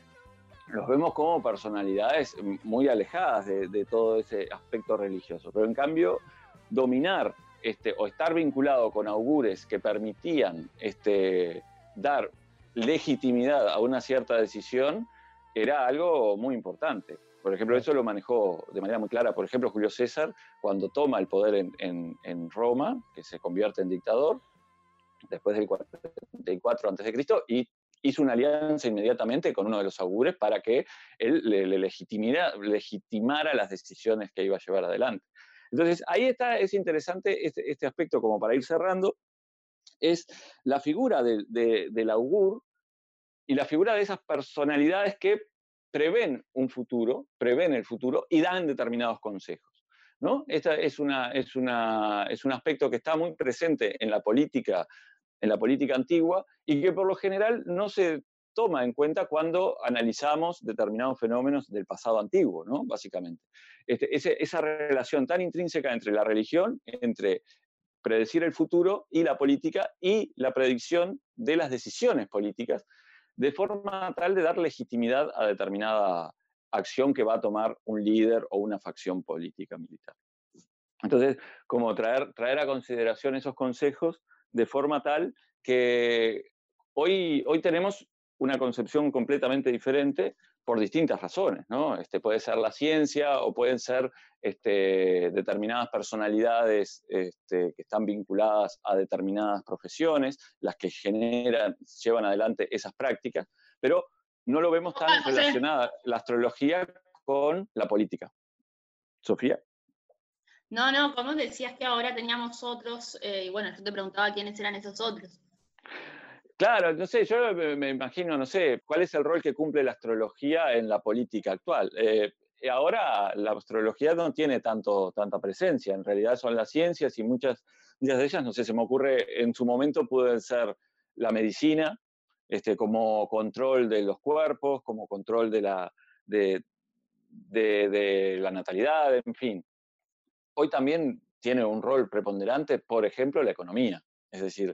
los vemos como personalidades muy alejadas de, de todo ese aspecto religioso. Pero en cambio, dominar este, o estar vinculado con augures que permitían este, dar legitimidad a una cierta decisión era algo muy importante. Por ejemplo, eso lo manejó de manera muy clara, por ejemplo, Julio César, cuando toma el poder en, en, en Roma, que se convierte en dictador, después del cuarenta y cuatro antes de Cristo, y hizo una alianza inmediatamente con uno de los augures para que él le, le legitimara, legitimara las decisiones que iba a llevar adelante. Entonces, ahí está, es interesante este, este aspecto, como para ir cerrando, es la figura de, de, del augur y la figura de esas personalidades que prevén un futuro, prevén el futuro y dan determinados consejos, ¿no? Este es, una, es, una, es un aspecto que está muy presente en la política, en la política antigua y que por lo general no se toma en cuenta cuando analizamos determinados fenómenos del pasado antiguo, ¿no? Básicamente. Este, ese, esa relación tan intrínseca entre la religión, entre predecir el futuro y la política y la predicción de las decisiones políticas, de forma tal de dar legitimidad a determinada acción que va a tomar un líder o una facción política militar. Entonces, como traer, traer a consideración esos consejos de forma tal que hoy, hoy tenemos una concepción completamente diferente por distintas razones, ¿no? Este, puede ser la ciencia o pueden ser este, determinadas personalidades este, que están vinculadas a determinadas profesiones, las que generan, llevan adelante esas prácticas, pero no lo vemos tan relacionada la astrología con la política. Sofía. No, no, como decías que ahora teníamos otros, eh, y bueno, yo te preguntaba quiénes eran esos otros. Claro, no sé, yo me, me imagino, no sé, cuál es el rol que cumple la astrología en la política actual. Eh, ahora la astrología no tiene tanto, tanta presencia, en realidad son las ciencias y muchas, muchas de ellas, no sé, se me ocurre, en su momento pueden ser la medicina, este, como control de los cuerpos, como control de la, de, de, de la natalidad, en fin. Hoy también tiene un rol preponderante, por ejemplo, la economía, es decir,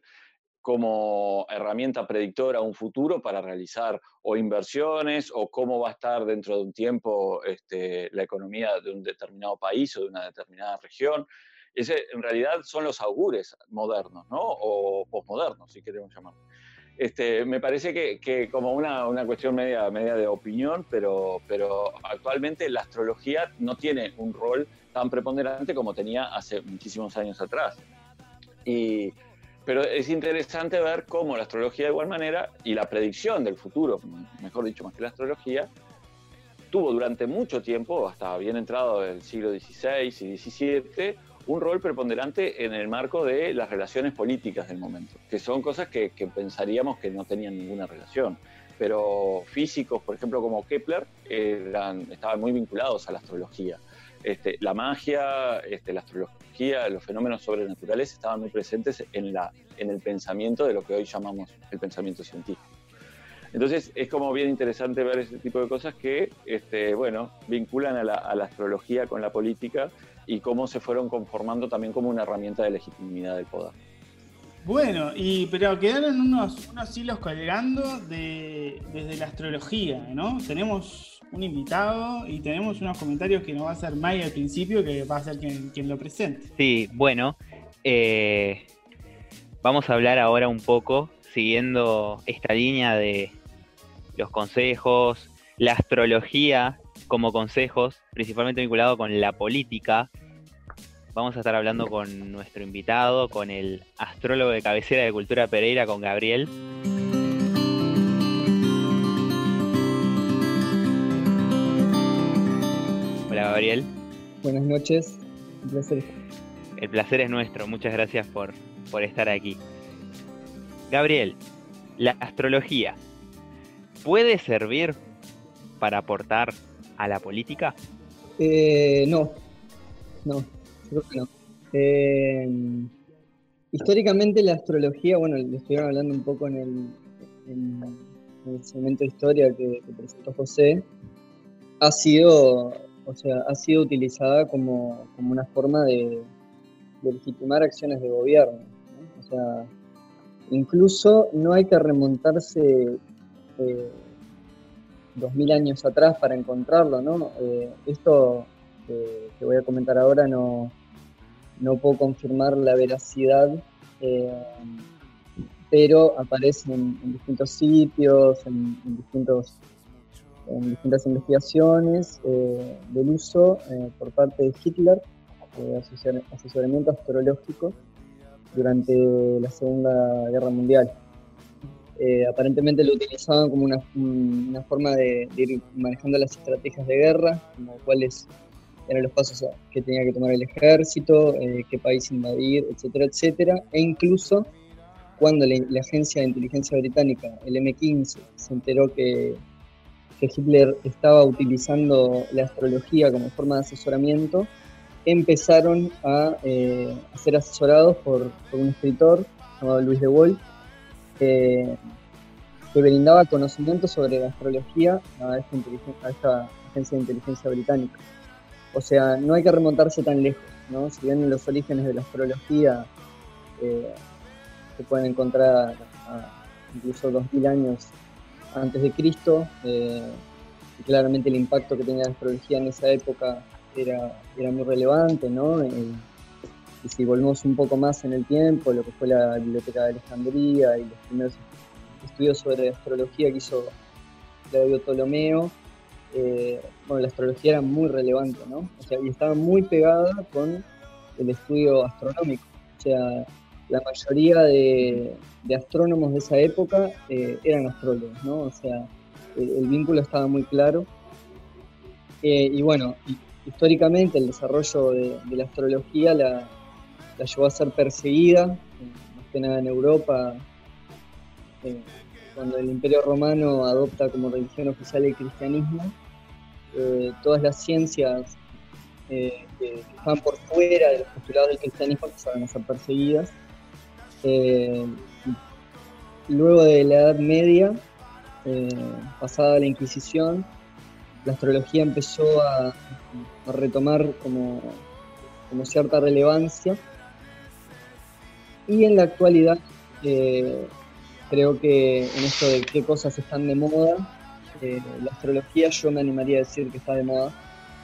como herramienta predictora a un futuro para realizar o inversiones o cómo va a estar dentro de un tiempo este, la economía de un determinado país o de una determinada región. Ese, en realidad son los augures modernos, ¿no? O posmodernos, si queremos llamarlo. Este, me parece que, que como una, una cuestión media, media de opinión, pero, pero actualmente la astrología no tiene un rol tan preponderante como tenía hace muchísimos años atrás. Y, pero es interesante ver cómo la astrología de igual manera y la predicción del futuro, mejor dicho, más que la astrología, tuvo durante mucho tiempo, hasta bien entrado el siglo dieciséis y diecisiete, un rol preponderante en el marco de las relaciones políticas del momento, que son cosas que, que pensaríamos que no tenían ninguna relación. Pero físicos, por ejemplo, como Kepler, eran, estaban muy vinculados a la astrología. Este, la magia, este, la astrología, los fenómenos sobrenaturales estaban muy presentes en, la, en el pensamiento de lo que hoy llamamos el pensamiento científico. Entonces es como bien interesante ver ese tipo de cosas que, este, bueno, vinculan a la, a la astrología con la política y cómo se fueron conformando también como una herramienta de legitimidad del poder. Bueno, y pero quedaron unos, unos hilos colgando de, desde la astrología, ¿no? Tenemos un invitado y tenemos unos comentarios que nos va a hacer May al principio, que va a ser quien, quien lo presente. Sí, bueno, eh, vamos a hablar ahora un poco, siguiendo esta línea de los consejos, la astrología como consejos, principalmente vinculado con la política. Vamos a estar hablando con nuestro invitado, con el astrólogo de cabecera de Cultura Pereira, con Gabriel. Hola, Gabriel. Buenas noches, un placer. El placer es nuestro, muchas gracias por, por estar aquí. Gabriel, la astrología, ¿puede servir para aportar a la política? Eh, no, no, creo que no. Eh, históricamente la astrología, bueno, le estuvieron hablando un poco en el, en, en el segmento de historia que, que presentó José, ha sido, o sea, ha sido utilizada como, como una forma de, de legitimar acciones de gobierno, ¿no? O sea, incluso no hay que remontarse eh, dos mil años atrás para encontrarlo, ¿no? Eh, esto eh, que voy a comentar ahora no, no puedo confirmar la veracidad, eh, pero aparece en, en distintos sitios, en, en, distintos, en distintas investigaciones eh, del uso eh, por parte de Hitler de asesor, asesoramiento astrológico durante la Segunda Guerra Mundial. Eh, aparentemente lo utilizaban como una, una forma de, de ir manejando las estrategias de guerra, como cuáles eran los pasos que tenía que tomar el ejército, eh, qué país invadir, etcétera, etcétera. E incluso cuando la, la agencia de inteligencia británica, el eme quince, se enteró que, que Hitler estaba utilizando la astrología como forma de asesoramiento, empezaron a, eh, a ser asesorados por, por un escritor llamado Louis de Wolf, Eh, que brindaba conocimiento sobre la astrología a esta, a esta agencia de inteligencia británica. O sea, no hay que remontarse tan lejos, ¿no? Si bien los orígenes de la astrología eh, se pueden encontrar a incluso dos mil años antes de Cristo, eh, y claramente el impacto que tenía la astrología en esa época era, era muy relevante, ¿no? Eh, Y si volvemos un poco más en el tiempo, lo que fue la Biblioteca de Alejandría y los primeros estudios sobre astrología que hizo Claudio Ptolomeo, eh, bueno, la astrología era muy relevante, ¿no? O sea, y estaba muy pegada con el estudio astronómico. O sea, la mayoría de, de astrónomos de esa época eh, eran astrólogos, ¿no? O sea, el, el vínculo estaba muy claro. Eh, y bueno, históricamente el desarrollo de, de la astrología la la llevó a ser perseguida, más que nada en Europa, eh, cuando el Imperio Romano adopta como religión oficial el cristianismo. Eh, todas las ciencias eh, que estaban por fuera de los postulados del cristianismo empezaron a ser perseguidas. Eh, luego de la Edad Media, eh, pasada la Inquisición, la astrología empezó a, a retomar como, como cierta relevancia. Y en la actualidad, eh, creo que en esto de qué cosas están de moda, eh, la astrología yo me animaría a decir que está de moda.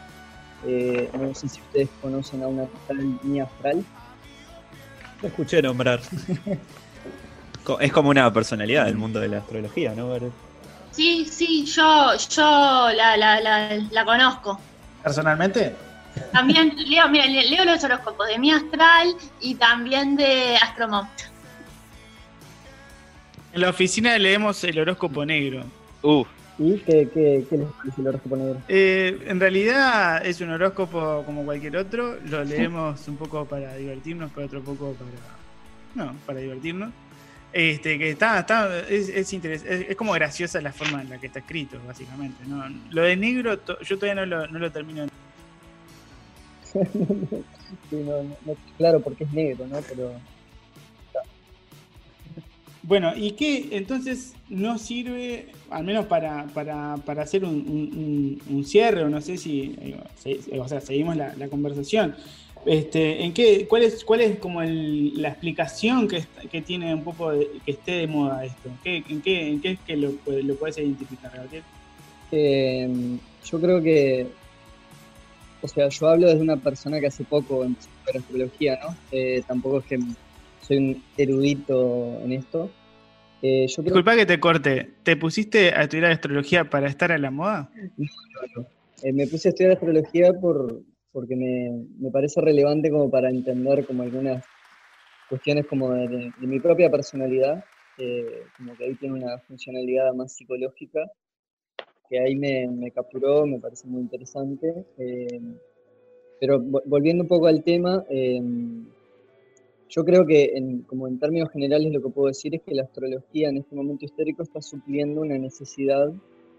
Eh, no sé si ustedes conocen a una tal Mía Astral. La escuché nombrar. Co- Es como una personalidad del mundo de la astrología, ¿no? Vale. Sí, sí, yo, yo la, la, la, la conozco. ¿Personalmente? También leo, mira, le- leo los horóscopos de mi astral y también de Astromop. En la oficina leemos el horóscopo negro. Uh. ¿Y qué, qué, qué les parece el horóscopo negro? Eh, en realidad es un horóscopo como cualquier otro. Lo leemos un poco para divertirnos, pero otro poco para. No, para divertirnos. Este, que está, está es, es, interes- es, es como graciosa la forma en la que está escrito, básicamente, ¿no? Lo de negro, to- yo todavía no lo, no lo termino de Sí, no, no- no- claro, porque es negro, ¿no? Pero Bueno, ¿y qué entonces no sirve, al menos para, para, para hacer un, un- un- un cierre, o no sé si, eh, se- o sea, seguimos la, la conversación? Este, ¿en qué, cuál es, cuál es como el- la explicación que, est- que tiene un poco de- que esté de moda esto? ¿Qué, ¿En qué, en qué es que lo, puede- lo puedes identificar, Gabriel? Eh, yo creo que, o sea, yo hablo desde una persona que hace poco empezó a ver astrología, ¿no? Eh, tampoco es que soy un erudito en esto. Eh, yo creo Disculpa que te corte, ¿te pusiste a estudiar astrología para estar a la moda? No, no. Eh, me puse a estudiar astrología por, porque me, me parece relevante como para entender como algunas cuestiones como de, de- de mi propia personalidad, eh, como que ahí tiene una funcionalidad más psicológica, que ahí me, me capturó, me parece muy interesante. eh, pero vo- volviendo un poco al tema, eh, yo creo que en, como en términos generales lo que puedo decir es que la astrología en este momento histórico está supliendo una necesidad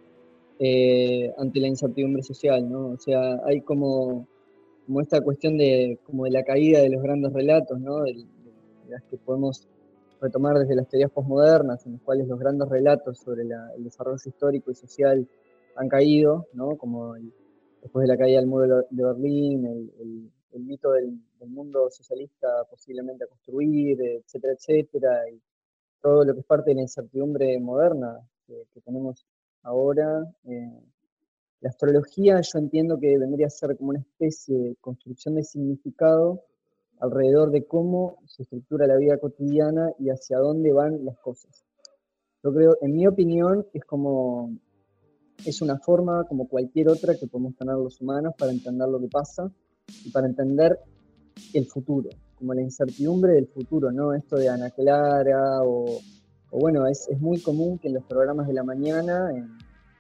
eh, ante la incertidumbre social, ¿no? O sea, hay como, como esta cuestión de, como de la caída de los grandes relatos, ¿no? De, de las que podemos retomar desde las teorías posmodernas, en las cuales los grandes relatos sobre la- el desarrollo histórico y social han caído, ¿no? Como el- después de la caída del muro de de Berlín, el, el- el mito del, del mundo socialista posiblemente a construir, etcétera, etcétera, y todo lo que es parte de la incertidumbre moderna que, que tenemos ahora. eh, la astrología yo entiendo que vendría a ser como una especie de construcción de significado alrededor de cómo se estructura la vida cotidiana y hacia dónde van las cosas. Yo creo, en mi opinión, es como, es una forma como cualquier otra que podemos tener los humanos para entender lo que pasa y para entender el futuro, como la incertidumbre del futuro, ¿no? Esto de Ana Clara o, o bueno, es, es muy común que en los programas de la mañana, en,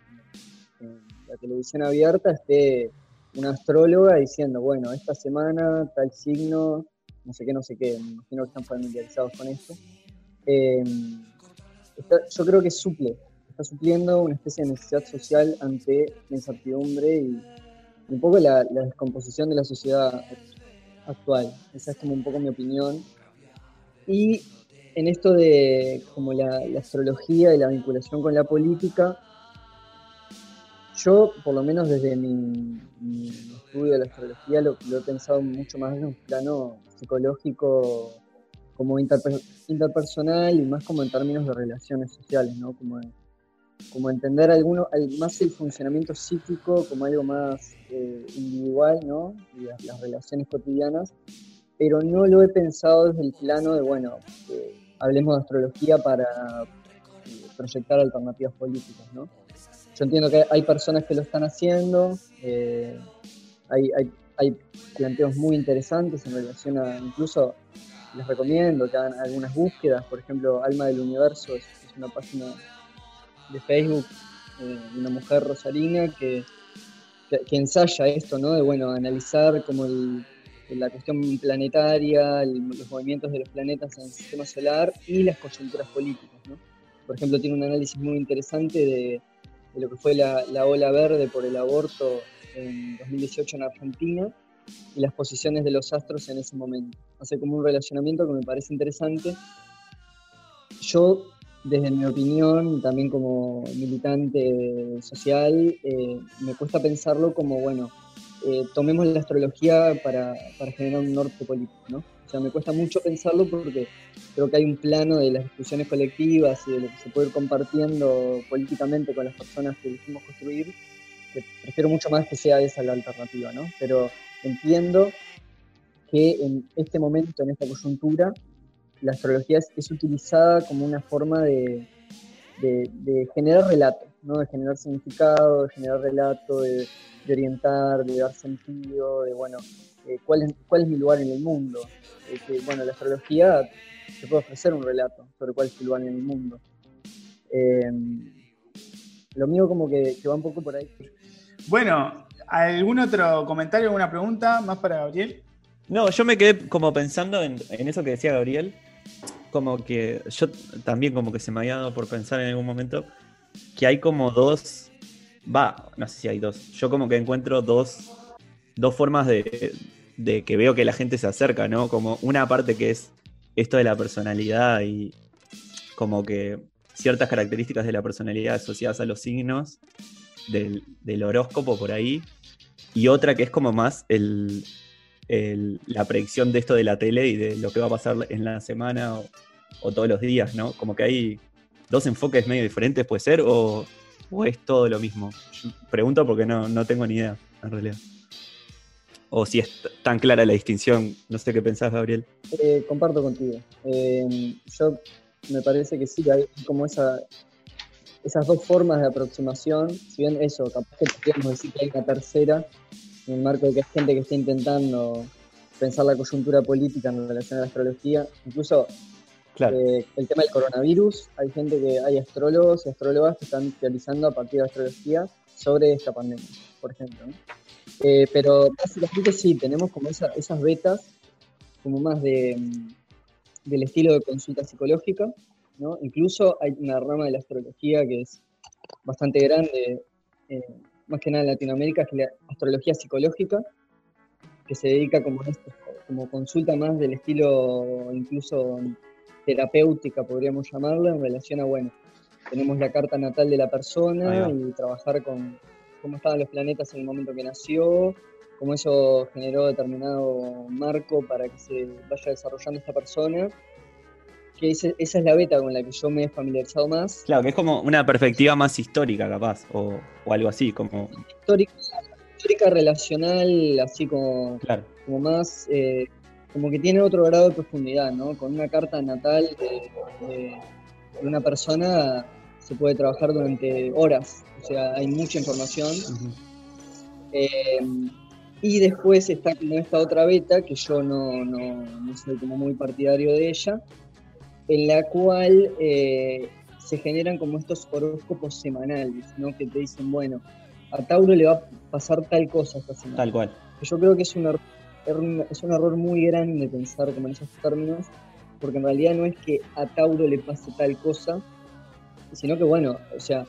en la televisión abierta, esté una astróloga diciendo, bueno, esta semana tal signo, no sé qué, no sé qué, me imagino que están familiarizados con esto. Eh, está- yo creo que suple, está supliendo una especie de necesidad social ante la incertidumbre y un poco la, la descomposición de la sociedad actual. Esa es como un poco mi opinión. Y en esto de como la, la astrología y la vinculación con la política, yo, por lo menos desde mi, mi estudio de la astrología, lo, lo he pensado mucho más en un plano psicológico, como interpe- interpersonal y más como en términos de relaciones sociales, ¿no? Como, de- como entender alguno, al- más el funcionamiento psíquico como algo más eh, individual, ¿no? Y las, las relaciones cotidianas, pero no lo he pensado desde el plano de, bueno, eh, hablemos de astrología para eh, proyectar alternativas políticas, ¿no? Yo entiendo que hay personas que lo están haciendo, eh, hay, hay, hay planteos muy interesantes en relación a, incluso les recomiendo que hagan algunas búsquedas, por ejemplo, Alma del Universo es, es una página de Facebook eh, de una mujer rosarina que, que, que ensaya esto, ¿no? De, bueno, analizar como el, la cuestión planetaria, el- los movimientos de los planetas en el sistema solar y las coyunturas políticas, ¿no? Por ejemplo, tiene un análisis muy interesante de de lo que fue la, la ola verde por el aborto en dos mil dieciocho en Argentina y las posiciones de los astros en ese momento. Hace como un relacionamiento que me parece interesante. Yo, desde mi opinión, también como militante social, eh, me cuesta pensarlo como, bueno, eh, tomemos la astrología para, para generar un norte político, ¿no? O sea, me cuesta mucho pensarlo porque creo que hay un plano de las discusiones colectivas y de lo que se puede ir compartiendo políticamente con las personas que elegimos construir, que prefiero mucho más que sea esa la alternativa, ¿no? Pero entiendo que en este momento, en esta coyuntura, la astrología es, es utilizada como una forma de, de, de generar relato, ¿no? De generar significado, de generar relato, de, de orientar, de dar sentido, de, bueno, eh, ¿cuál, es, cuál es mi lugar en el mundo? Eh, que, bueno, la astrología te puede ofrecer un relato sobre cuál es tu lugar en el mundo. Eh, lo mío como que, que va un poco por ahí. Bueno, ¿algún otro comentario, alguna pregunta más para Gabriel? No, yo me quedé como pensando en, en eso que decía Gabriel, como que yo también como que se me había dado por pensar en algún momento que hay como dos, va, no sé si hay dos, yo como que encuentro dos, dos formas de, de que veo que la gente se acerca, ¿no? Como una parte que es esto de la personalidad y como que ciertas características de la personalidad asociadas a los signos del, del horóscopo por ahí, y otra que es como más el... El, la predicción de esto de la tele y de lo que va a pasar en la semana o, o todos los días, ¿no? Como que hay dos enfoques medio diferentes, ¿puede ser? ¿O, o es todo lo mismo? Yo pregunto porque no, no tengo ni idea, en realidad. O si es t- tan clara la distinción, no sé qué pensás, Gabriel. Eh, comparto contigo. Eh, yo me parece que sí, que hay como esa, esas dos formas de aproximación, si bien eso, capaz que podríamos decir que hay una tercera, en el marco de que hay gente que está intentando pensar la coyuntura política en relación a la astrología, incluso claro. eh, el tema del coronavirus, hay gente que, hay astrólogos y astrólogas que están teorizando a partir de la astrología sobre esta pandemia, por ejemplo, ¿no? Eh, pero básicamente sí, tenemos como esa, esas vetas, como más de, del estilo de consulta psicológica, ¿no? Incluso hay una rama de la astrología que es bastante grande, eh, más que nada en Latinoamérica, que es la astrología psicológica, que se dedica como, esto, como consulta más del estilo incluso terapéutica, podríamos llamarla, en relación a, bueno, tenemos la carta natal de la persona y trabajar con cómo estaban los planetas en el momento que nació, cómo eso generó determinado marco para que se vaya desarrollando esta persona, que ese, esa es la beta con la que yo me he familiarizado más. Claro, que es como una perspectiva más histórica, capaz, o, o algo así, como... Histórica, histórica relacional, así como, claro. como más, eh, como que tiene otro grado de profundidad, ¿no? Con una carta natal de, de, de una persona se puede trabajar durante horas, o sea, hay mucha información. Uh-huh. Eh, y después está como esta otra beta, que yo no, no, no soy como muy partidario de ella, en la cual eh, se generan como estos horóscopos semanales, ¿no? Que te dicen, bueno, a Tauro le va a pasar tal cosa esta semana. Tal cual. Yo creo que es un, error, es un error muy grande pensar como en esos términos, porque en realidad no es que a Tauro le pase tal cosa, sino que, bueno, o sea,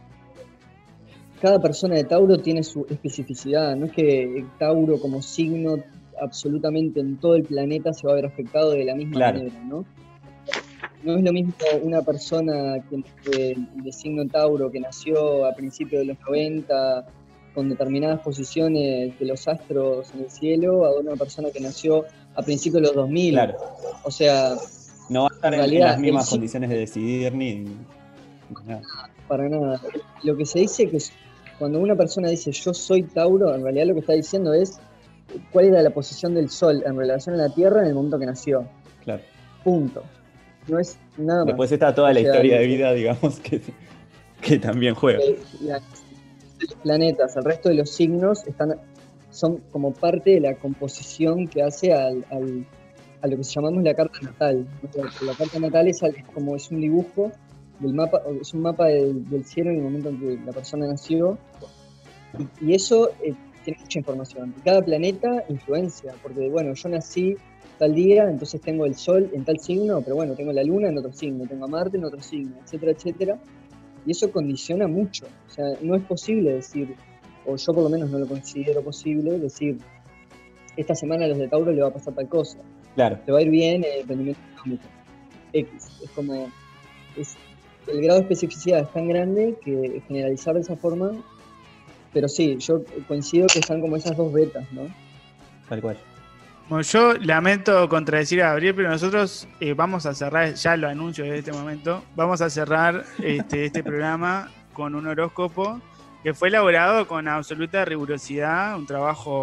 cada persona de Tauro tiene su especificidad, no es que Tauro como signo absolutamente en todo el planeta se va a ver afectado de la misma claro. manera, ¿no? No es lo mismo una persona que, que, de signo Tauro que nació a principios de los noventa con determinadas posiciones de los astros en el cielo a una persona que nació a principios de los dos mil. Claro. O sea, no va a estar en, realidad, en las mismas condiciones de decidir ni, ni nada. Para nada. Lo que se dice que cuando una persona dice yo soy Tauro, en realidad lo que está diciendo es cuál era la posición del Sol en relación a la Tierra en el momento que nació. Claro. Punto. No es nada más. Después está toda la o sea, historia de vida, digamos, que, que también juega. La, los planetas, el resto de los signos están, son como parte de la composición que hace al, al, a lo que llamamos la carta natal. La carta natal es como es un dibujo del mapa, es un mapa del, del cielo en el momento en que la persona nació, y, y eso eh, tiene mucha información. Cada planeta influencia, porque bueno, yo nací tal día, entonces tengo el Sol en tal signo, pero bueno, tengo la Luna en otro signo, tengo a Marte en otro signo, etcétera, etcétera, y eso condiciona mucho. O sea, no es posible decir, o yo por lo menos no lo considero posible, decir, esta semana a los de Tauro le va a pasar tal cosa. Claro. Le va a ir bien el rendimiento económico. X. Es como, es, el grado de especificidad es tan grande que generalizar de esa forma, pero sí, yo coincido que están como esas dos betas, ¿no? Tal cual. Bueno, yo lamento contradecir a Gabriel, pero nosotros eh, vamos a cerrar, ya lo anuncio desde este momento, vamos a cerrar este, este programa con un horóscopo que fue elaborado con absoluta rigurosidad, un trabajo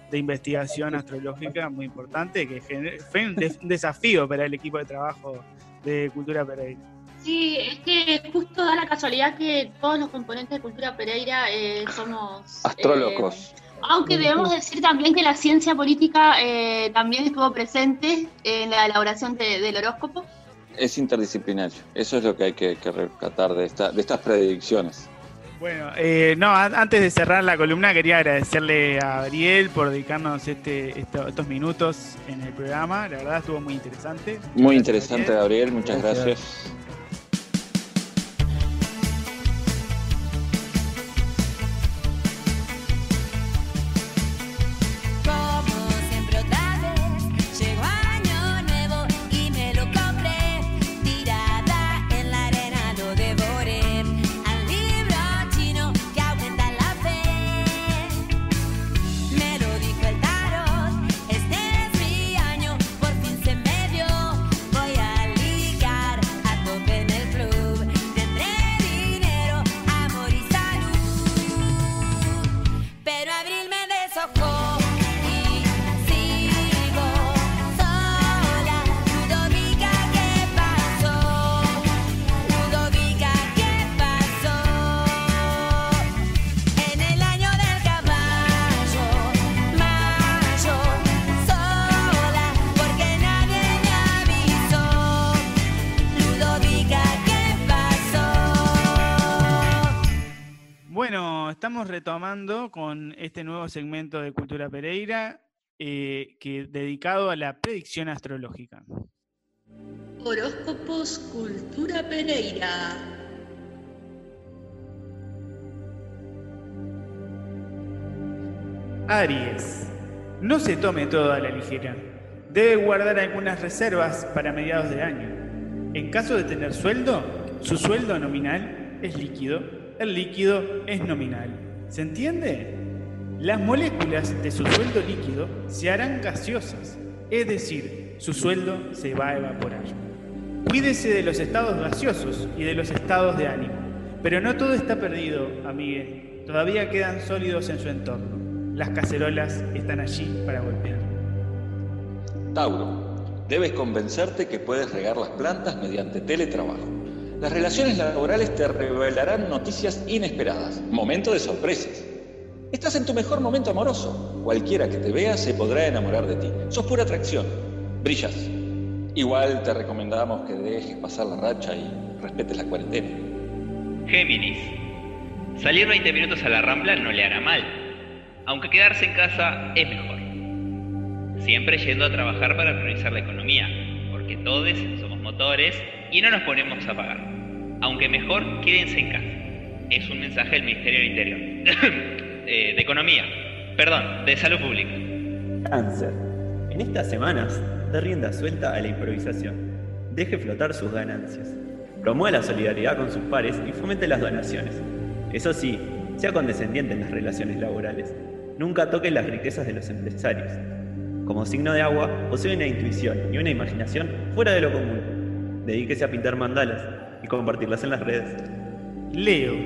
de investigación astrológica muy importante, que gener- fue un, de- un desafío para el equipo de trabajo de Cultura Pereira. Sí, es que justo da la casualidad que todos los componentes de Cultura Pereira eh, somos... Astrólogos. eh, aunque debemos decir también que la ciencia política eh, también estuvo presente en la elaboración de- del horóscopo. Es interdisciplinario. Eso es lo que hay que, que rescatar de, esta, de estas predicciones. Bueno, eh, no, an- antes de cerrar la columna quería agradecerle a Ariel por dedicarnos este, esto- estos minutos en el programa. La verdad estuvo muy interesante. Muy interesante, Gabriel. Muchas Gracias. gracias. Como siempre otra vez, llegó año nuevo y me lo compré. Tirada en la arena lo devoré. Al libro chino que aumenta la fe. Me lo dijo el tarot, este es mi año, por fin se me dio. Voy a ligar a tope en el club. Tendré dinero, amor y salud. Pero abril me deshojó. Bueno, estamos retomando con este nuevo segmento de Cultura Pereira, eh, que dedicado a la predicción astrológica. Horóscopos Cultura Pereira. Aries, no se tome todo a la ligera. Debe guardar algunas reservas para mediados de año. En caso de tener sueldo, su sueldo nominal es líquido, el líquido es nominal. ¿Se entiende? Las moléculas de su sueldo líquido se harán gaseosas, es decir, su sueldo se va a evaporar. Cuídese de los estados gaseosos y de los estados de ánimo, pero no todo está perdido, amigue. Todavía quedan sólidos en su entorno. Las cacerolas están allí para golpear. Tauro, debes convencerte que puedes regar las plantas mediante teletrabajo. Las relaciones laborales te revelarán noticias inesperadas, momento de sorpresas. Estás en tu mejor momento amoroso. Cualquiera que te vea se podrá enamorar de ti. Sos pura atracción. Brillas. Igual te recomendamos que dejes pasar la racha y respetes la cuarentena. Géminis. Salir veinte minutos a la Rambla no le hará mal, aunque quedarse en casa es mejor. Siempre yendo a trabajar para priorizar la economía, porque todos somos motores y no nos ponemos a pagar. Aunque mejor quédense en casa. Es un mensaje del Ministerio del Interior. eh, de Economía. Perdón, de Salud Pública. Cáncer. En estas semanas, dé rienda suelta a la improvisación. Deje flotar sus ganancias. Promueva la solidaridad con sus pares y fomente las donaciones. Eso sí, sea condescendiente en las relaciones laborales. Nunca toque las riquezas de los empresarios. Como signo de agua, posee una intuición y una imaginación fuera de lo común. Dedíquese a pintar mandalas y compartirlas en las redes. Leo.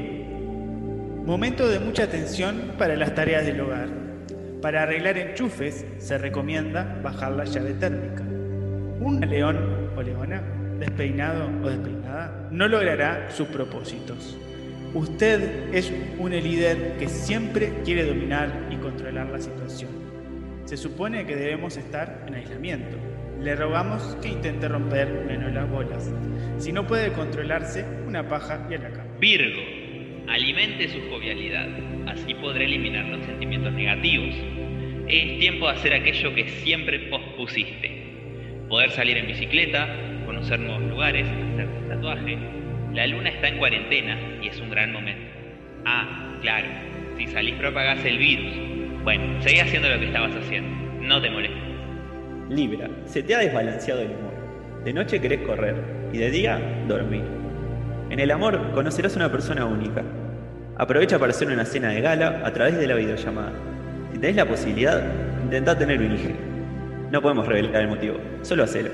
Momento de mucha atención para las tareas del hogar. Para arreglar enchufes se recomienda bajar la llave térmica. Un león o leona, despeinado o despeinada, no logrará sus propósitos. Usted es un líder que siempre quiere dominar y controlar la situación. Se supone que debemos estar en aislamiento. Le rogamos que intente romper menos las bolas. Si no puede controlarse, una paja y a la cama. Virgo. Alimente su jovialidad, así podrá eliminar los sentimientos negativos. Es tiempo de hacer aquello que siempre pospusiste. Poder salir en bicicleta, conocer nuevos lugares, hacerte un tatuaje. La luna está en cuarentena y es un gran momento. Ah, claro, si salís propagás el virus. Bueno, seguí haciendo lo que estabas haciendo, no te molestes. Libra, se te ha desbalanceado el humor. De noche querés correr y de día dormir. En el amor conocerás a una persona única. Aprovecha para hacer una cena de gala a través de la videollamada. Si tenés la posibilidad, intentá tener un hijo. No podemos revelar el motivo, solo hacelo.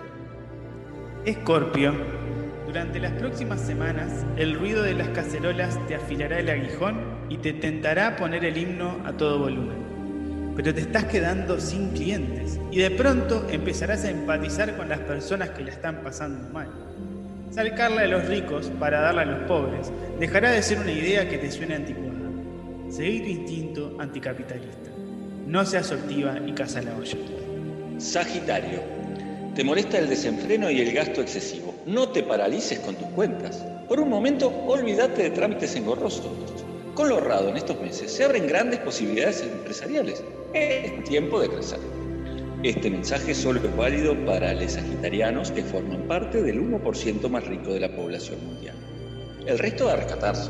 Escorpio. Durante las próximas semanas, el ruido de las cacerolas te afilará el aguijón y te tentará a poner el himno a todo volumen. pero te estás quedando sin clientes y de pronto empezarás a empatizar con las personas que la están pasando mal. Sacarla de los ricos para darla a los pobres dejará de ser una idea que te suene anticuada. Seguir tu instinto anticapitalista. No seas sortiva y caza la olla. Sagitario. Te molesta el desenfreno y el gasto excesivo. No te paralices con tus cuentas. Por un momento, olvídate de trámites engorrosos. Con lo ahorrado en estos meses se abren grandes posibilidades empresariales. Es tiempo de crecer. Este mensaje solo es válido para los sagitarianos que forman parte del uno por ciento más rico de la población mundial. El resto a rescatarse.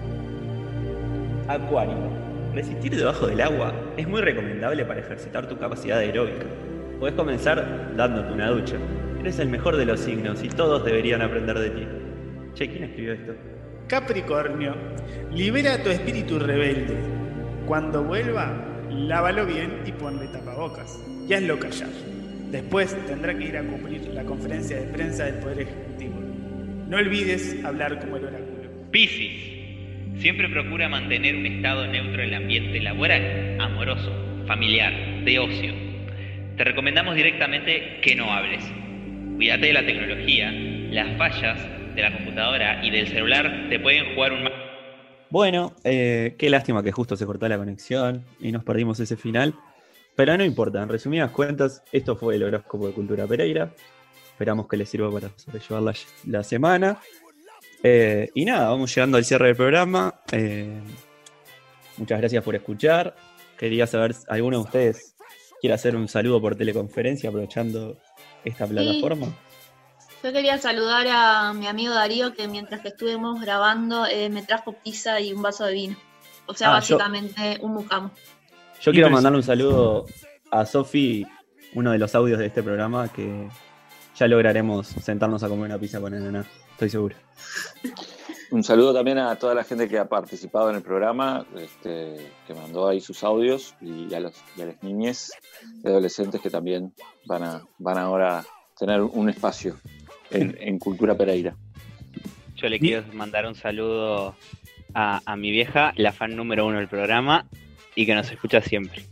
Acuario. Resistir debajo del agua es muy recomendable para ejercitar tu capacidad aeróbica. Podés comenzar dándote una ducha. Eres el mejor de los signos y todos deberían aprender de ti. Che, ¿quién escribió esto? Capricornio. Libera tu espíritu rebelde. Cuando vuelva, lávalo bien y ponle tapabocas. Y hazlo callar. Después tendrá que ir a cumplir la conferencia de prensa del Poder Ejecutivo. No olvides hablar como el oráculo. Piscis. Siempre procura mantener un estado neutro en el ambiente laboral, amoroso, familiar, de ocio. Te recomendamos directamente que no hables. Cuídate de la tecnología. Las fallas de la computadora y del celular te pueden jugar un mal. Bueno, eh, qué lástima que justo se cortó la conexión y nos perdimos ese final. Pero no importa, en resumidas cuentas, esto fue el horóscopo de Cultura Pereira. Esperamos que les sirva para sobrellevar la, la semana. Eh, y nada, vamos llegando al cierre del programa. Eh, muchas gracias por escuchar. Quería saber si alguno de ustedes quiere hacer un saludo por teleconferencia aprovechando esta plataforma. Yo quería saludar a mi amigo Darío, que mientras que estuvimos grabando eh, me trajo pizza y un vaso de vino. O sea, Ah, básicamente un mucamo. Yo quiero mandarle un saludo a Sofi, uno de los audios de este programa, que ya lograremos sentarnos a comer una pizza con Ananá, estoy seguro. Un saludo también a toda la gente que ha participado en el programa, este, que mandó ahí sus audios, y a, los, y a las niñez y adolescentes que también van a van ahora a tener un espacio en, en Cultura Pereira. Yo le quiero mandar un saludo a, a mi vieja, la fan número uno del programa, y que nos escucha siempre.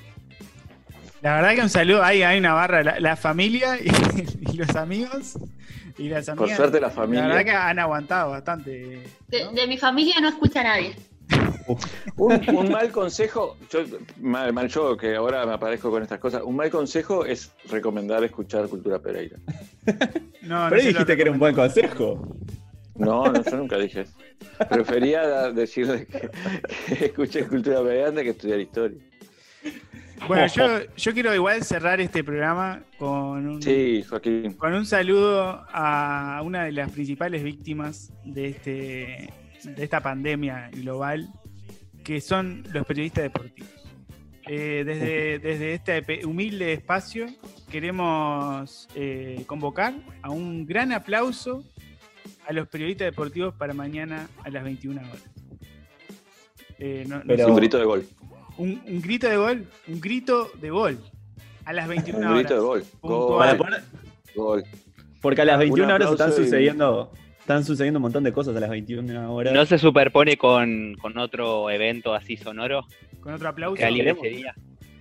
La verdad que un saludo, hay, hay una barra, la, la familia y, y los amigos y las amigas. Por suerte la familia. La verdad que han aguantado bastante. De, de mi familia no escucha a nadie. Un, un mal consejo, yo, mal, mal yo que ahora me aparezco con estas cosas, un mal consejo es recomendar escuchar Cultura Pereira. No, Pero ahí dijiste que era un buen consejo. No, no, yo nunca dije eso. Prefería da- decirle que, que escuchen Cultura Pereira antes que estudiar historia. Bueno, yo, yo quiero igual cerrar este programa con un, Sí, Joaquín. con un saludo a una de las principales víctimas de, este, de esta pandemia global, que son los periodistas deportivos. Eh, desde, desde este pe- humilde espacio queremos eh, convocar a un gran aplauso a los periodistas deportivos para mañana a las veintiuna horas. Eh, no- no Pero- sé- Un grito de gol. Un, un grito de gol, un grito de gol a las veintiuna Un horas. grito de gol. Puntual. Gol. Para poner- Gol. Porque a las Un veintiuna horas aplauso están y- sucediendo, están sucediendo un montón de cosas a las veintiuna horas. ¿No se superpone con, con otro evento así sonoro? Con otro aplauso. Que alguien ese día.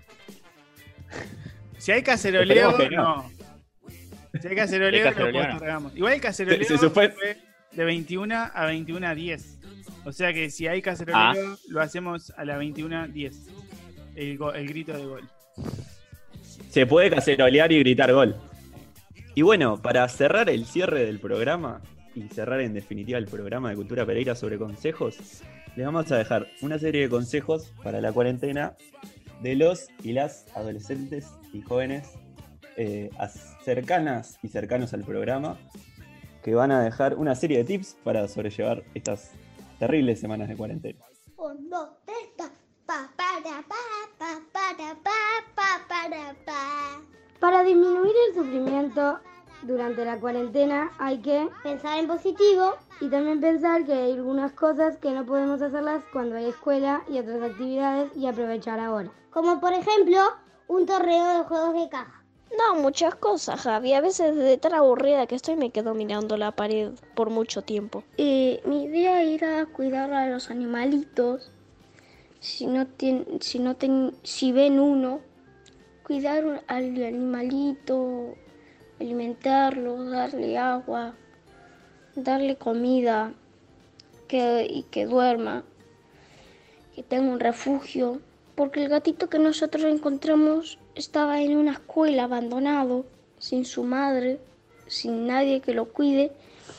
Si hay caceroleo, Esperemos que no. no. Si hay caceroleo, Si hay caceroleo, lo no. postergamos. Igual el caceroleo Se- se fue supone- de veintiuna a veintiuna diez. O sea que si hay caceroleo, Ah. lo hacemos a las veintiuna diez. El, go- el grito de gol. Se puede cacerolear y gritar gol. Y bueno, para cerrar el cierre del programa y cerrar en definitiva el programa de Cultura Pereira sobre consejos, les vamos a dejar una serie de consejos para la cuarentena de los y las adolescentes y jóvenes eh, as- cercanas y cercanos al programa, que van a dejar una serie de tips para sobrellevar estas terribles semanas de cuarentena. Un, dos, tres, pa, pa, para, pa, pa, para, pa, pa, para, pa. Para disminuir el sufrimiento durante la cuarentena hay que pensar en positivo y también pensar que hay algunas cosas que no podemos hacerlas cuando hay escuela y otras actividades y aprovechar ahora. Como por ejemplo, un torneo de juegos de caja. No, muchas cosas, Javi. A veces de tan aburrida que estoy me quedo mirando la pared por mucho tiempo. Eh, mi idea era cuidar a los animalitos si no tiene, si no ten, si ven uno, cuidar al animalito, alimentarlo, darle agua, darle comida, que, y que duerma, que tenga un refugio, porque el gatito que nosotros encontramos estaba en una escuela abandonado, sin su madre, sin nadie que lo cuide,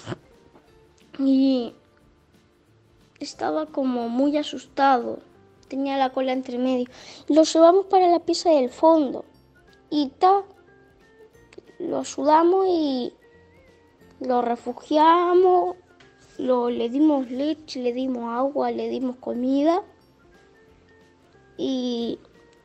y estaba como muy asustado, tenía la cola entre medio. Lo llevamos para la pieza del fondo y ta, lo ayudamos y lo refugiamos, lo, le dimos leche, le dimos agua, le dimos comida y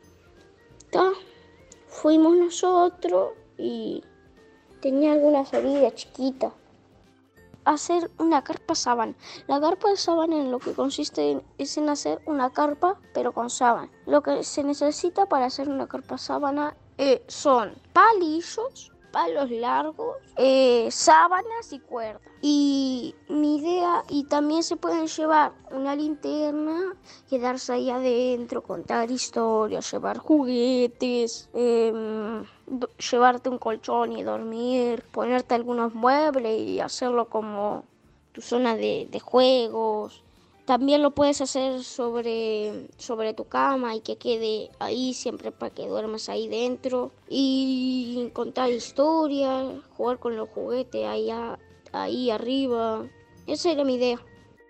ta, fuimos nosotros y tenía algunas heridas chiquitas. Hacer una carpa sábana. La carpa de sábana en lo que consiste en, es en hacer una carpa pero con sábana. Lo que se necesita para hacer una carpa sábana eh, son palillos, palos largos, eh, sábanas y cuerdas. Y mi idea, y también se pueden llevar una linterna, quedarse ahí adentro, contar historias, llevar juguetes, eh, llevarte un colchón y dormir, ponerte algunos muebles y hacerlo como tu zona de, de juegos. También lo puedes hacer sobre, sobre tu cama y que quede ahí siempre para que duermas ahí dentro. Y contar historias, jugar con los juguetes ahí, a, ahí arriba. Esa era mi idea.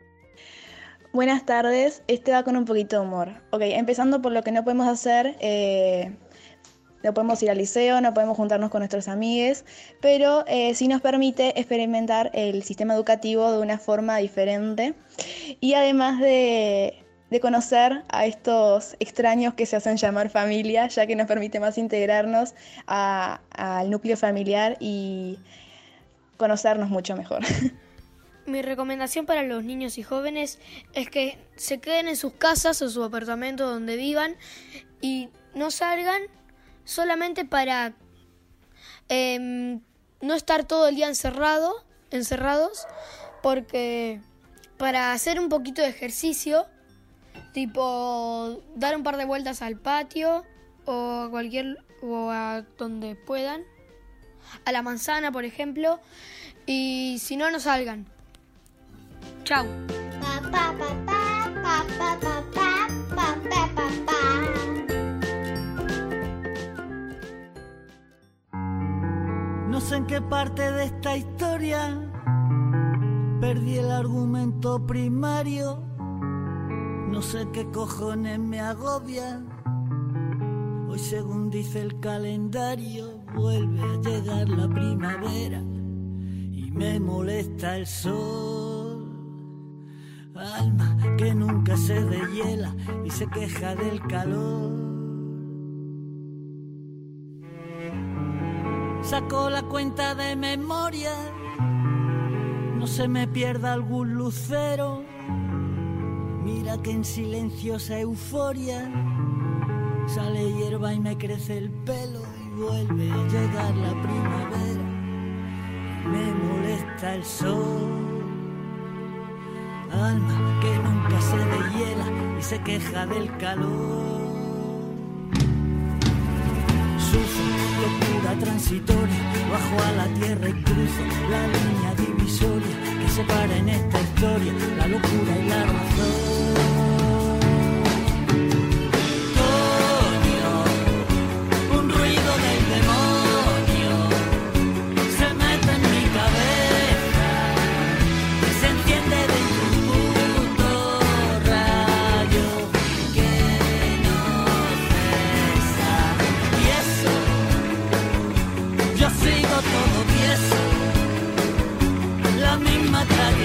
Buenas tardes, este va con un poquito de humor. Ok, empezando por lo que no podemos hacer. Eh... No podemos ir al liceo, no podemos juntarnos con nuestros amigues, pero eh, sí nos permite experimentar el sistema educativo de una forma diferente y además de, de conocer a estos extraños que se hacen llamar familia, ya que nos permite más integrarnos a, al núcleo familiar y conocernos mucho mejor. Mi recomendación para los niños y jóvenes es que se queden en sus casas o su apartamento donde vivan y no salgan, solamente para eh, no estar todo el día encerrado, encerrados, porque para hacer un poquito de ejercicio, tipo dar un par de vueltas al patio o a cualquier o a donde puedan, a la manzana, por ejemplo, y si no, no salgan. Chau. Pa, pa, pa, pa, pa, pa, pa, pa, pa, pa, pa. No sé en qué parte de esta historia perdí el argumento primario. No sé qué cojones me agobia. Hoy, según dice el calendario, vuelve a llegar la primavera y me molesta el sol. Alma que nunca se deshiela y se queja del calor. Saco la cuenta de memoria, no se me pierda algún lucero. Mira que en silenciosa euforia sale hierba y me crece el pelo y vuelve a llegar la primavera y me molesta el sol. Alma que nunca se deshiela y se queja del calor. Sufro locura transitoria, bajo a la tierra y cruzo la línea divisoria que separa en esta historia la locura y la razón. Coño, un ruido del demonio se mete en mi cabeza y se enciende dentro un puto rayo que no cesa. Y eso, yo sigo todo tieso, la misma trayectoria.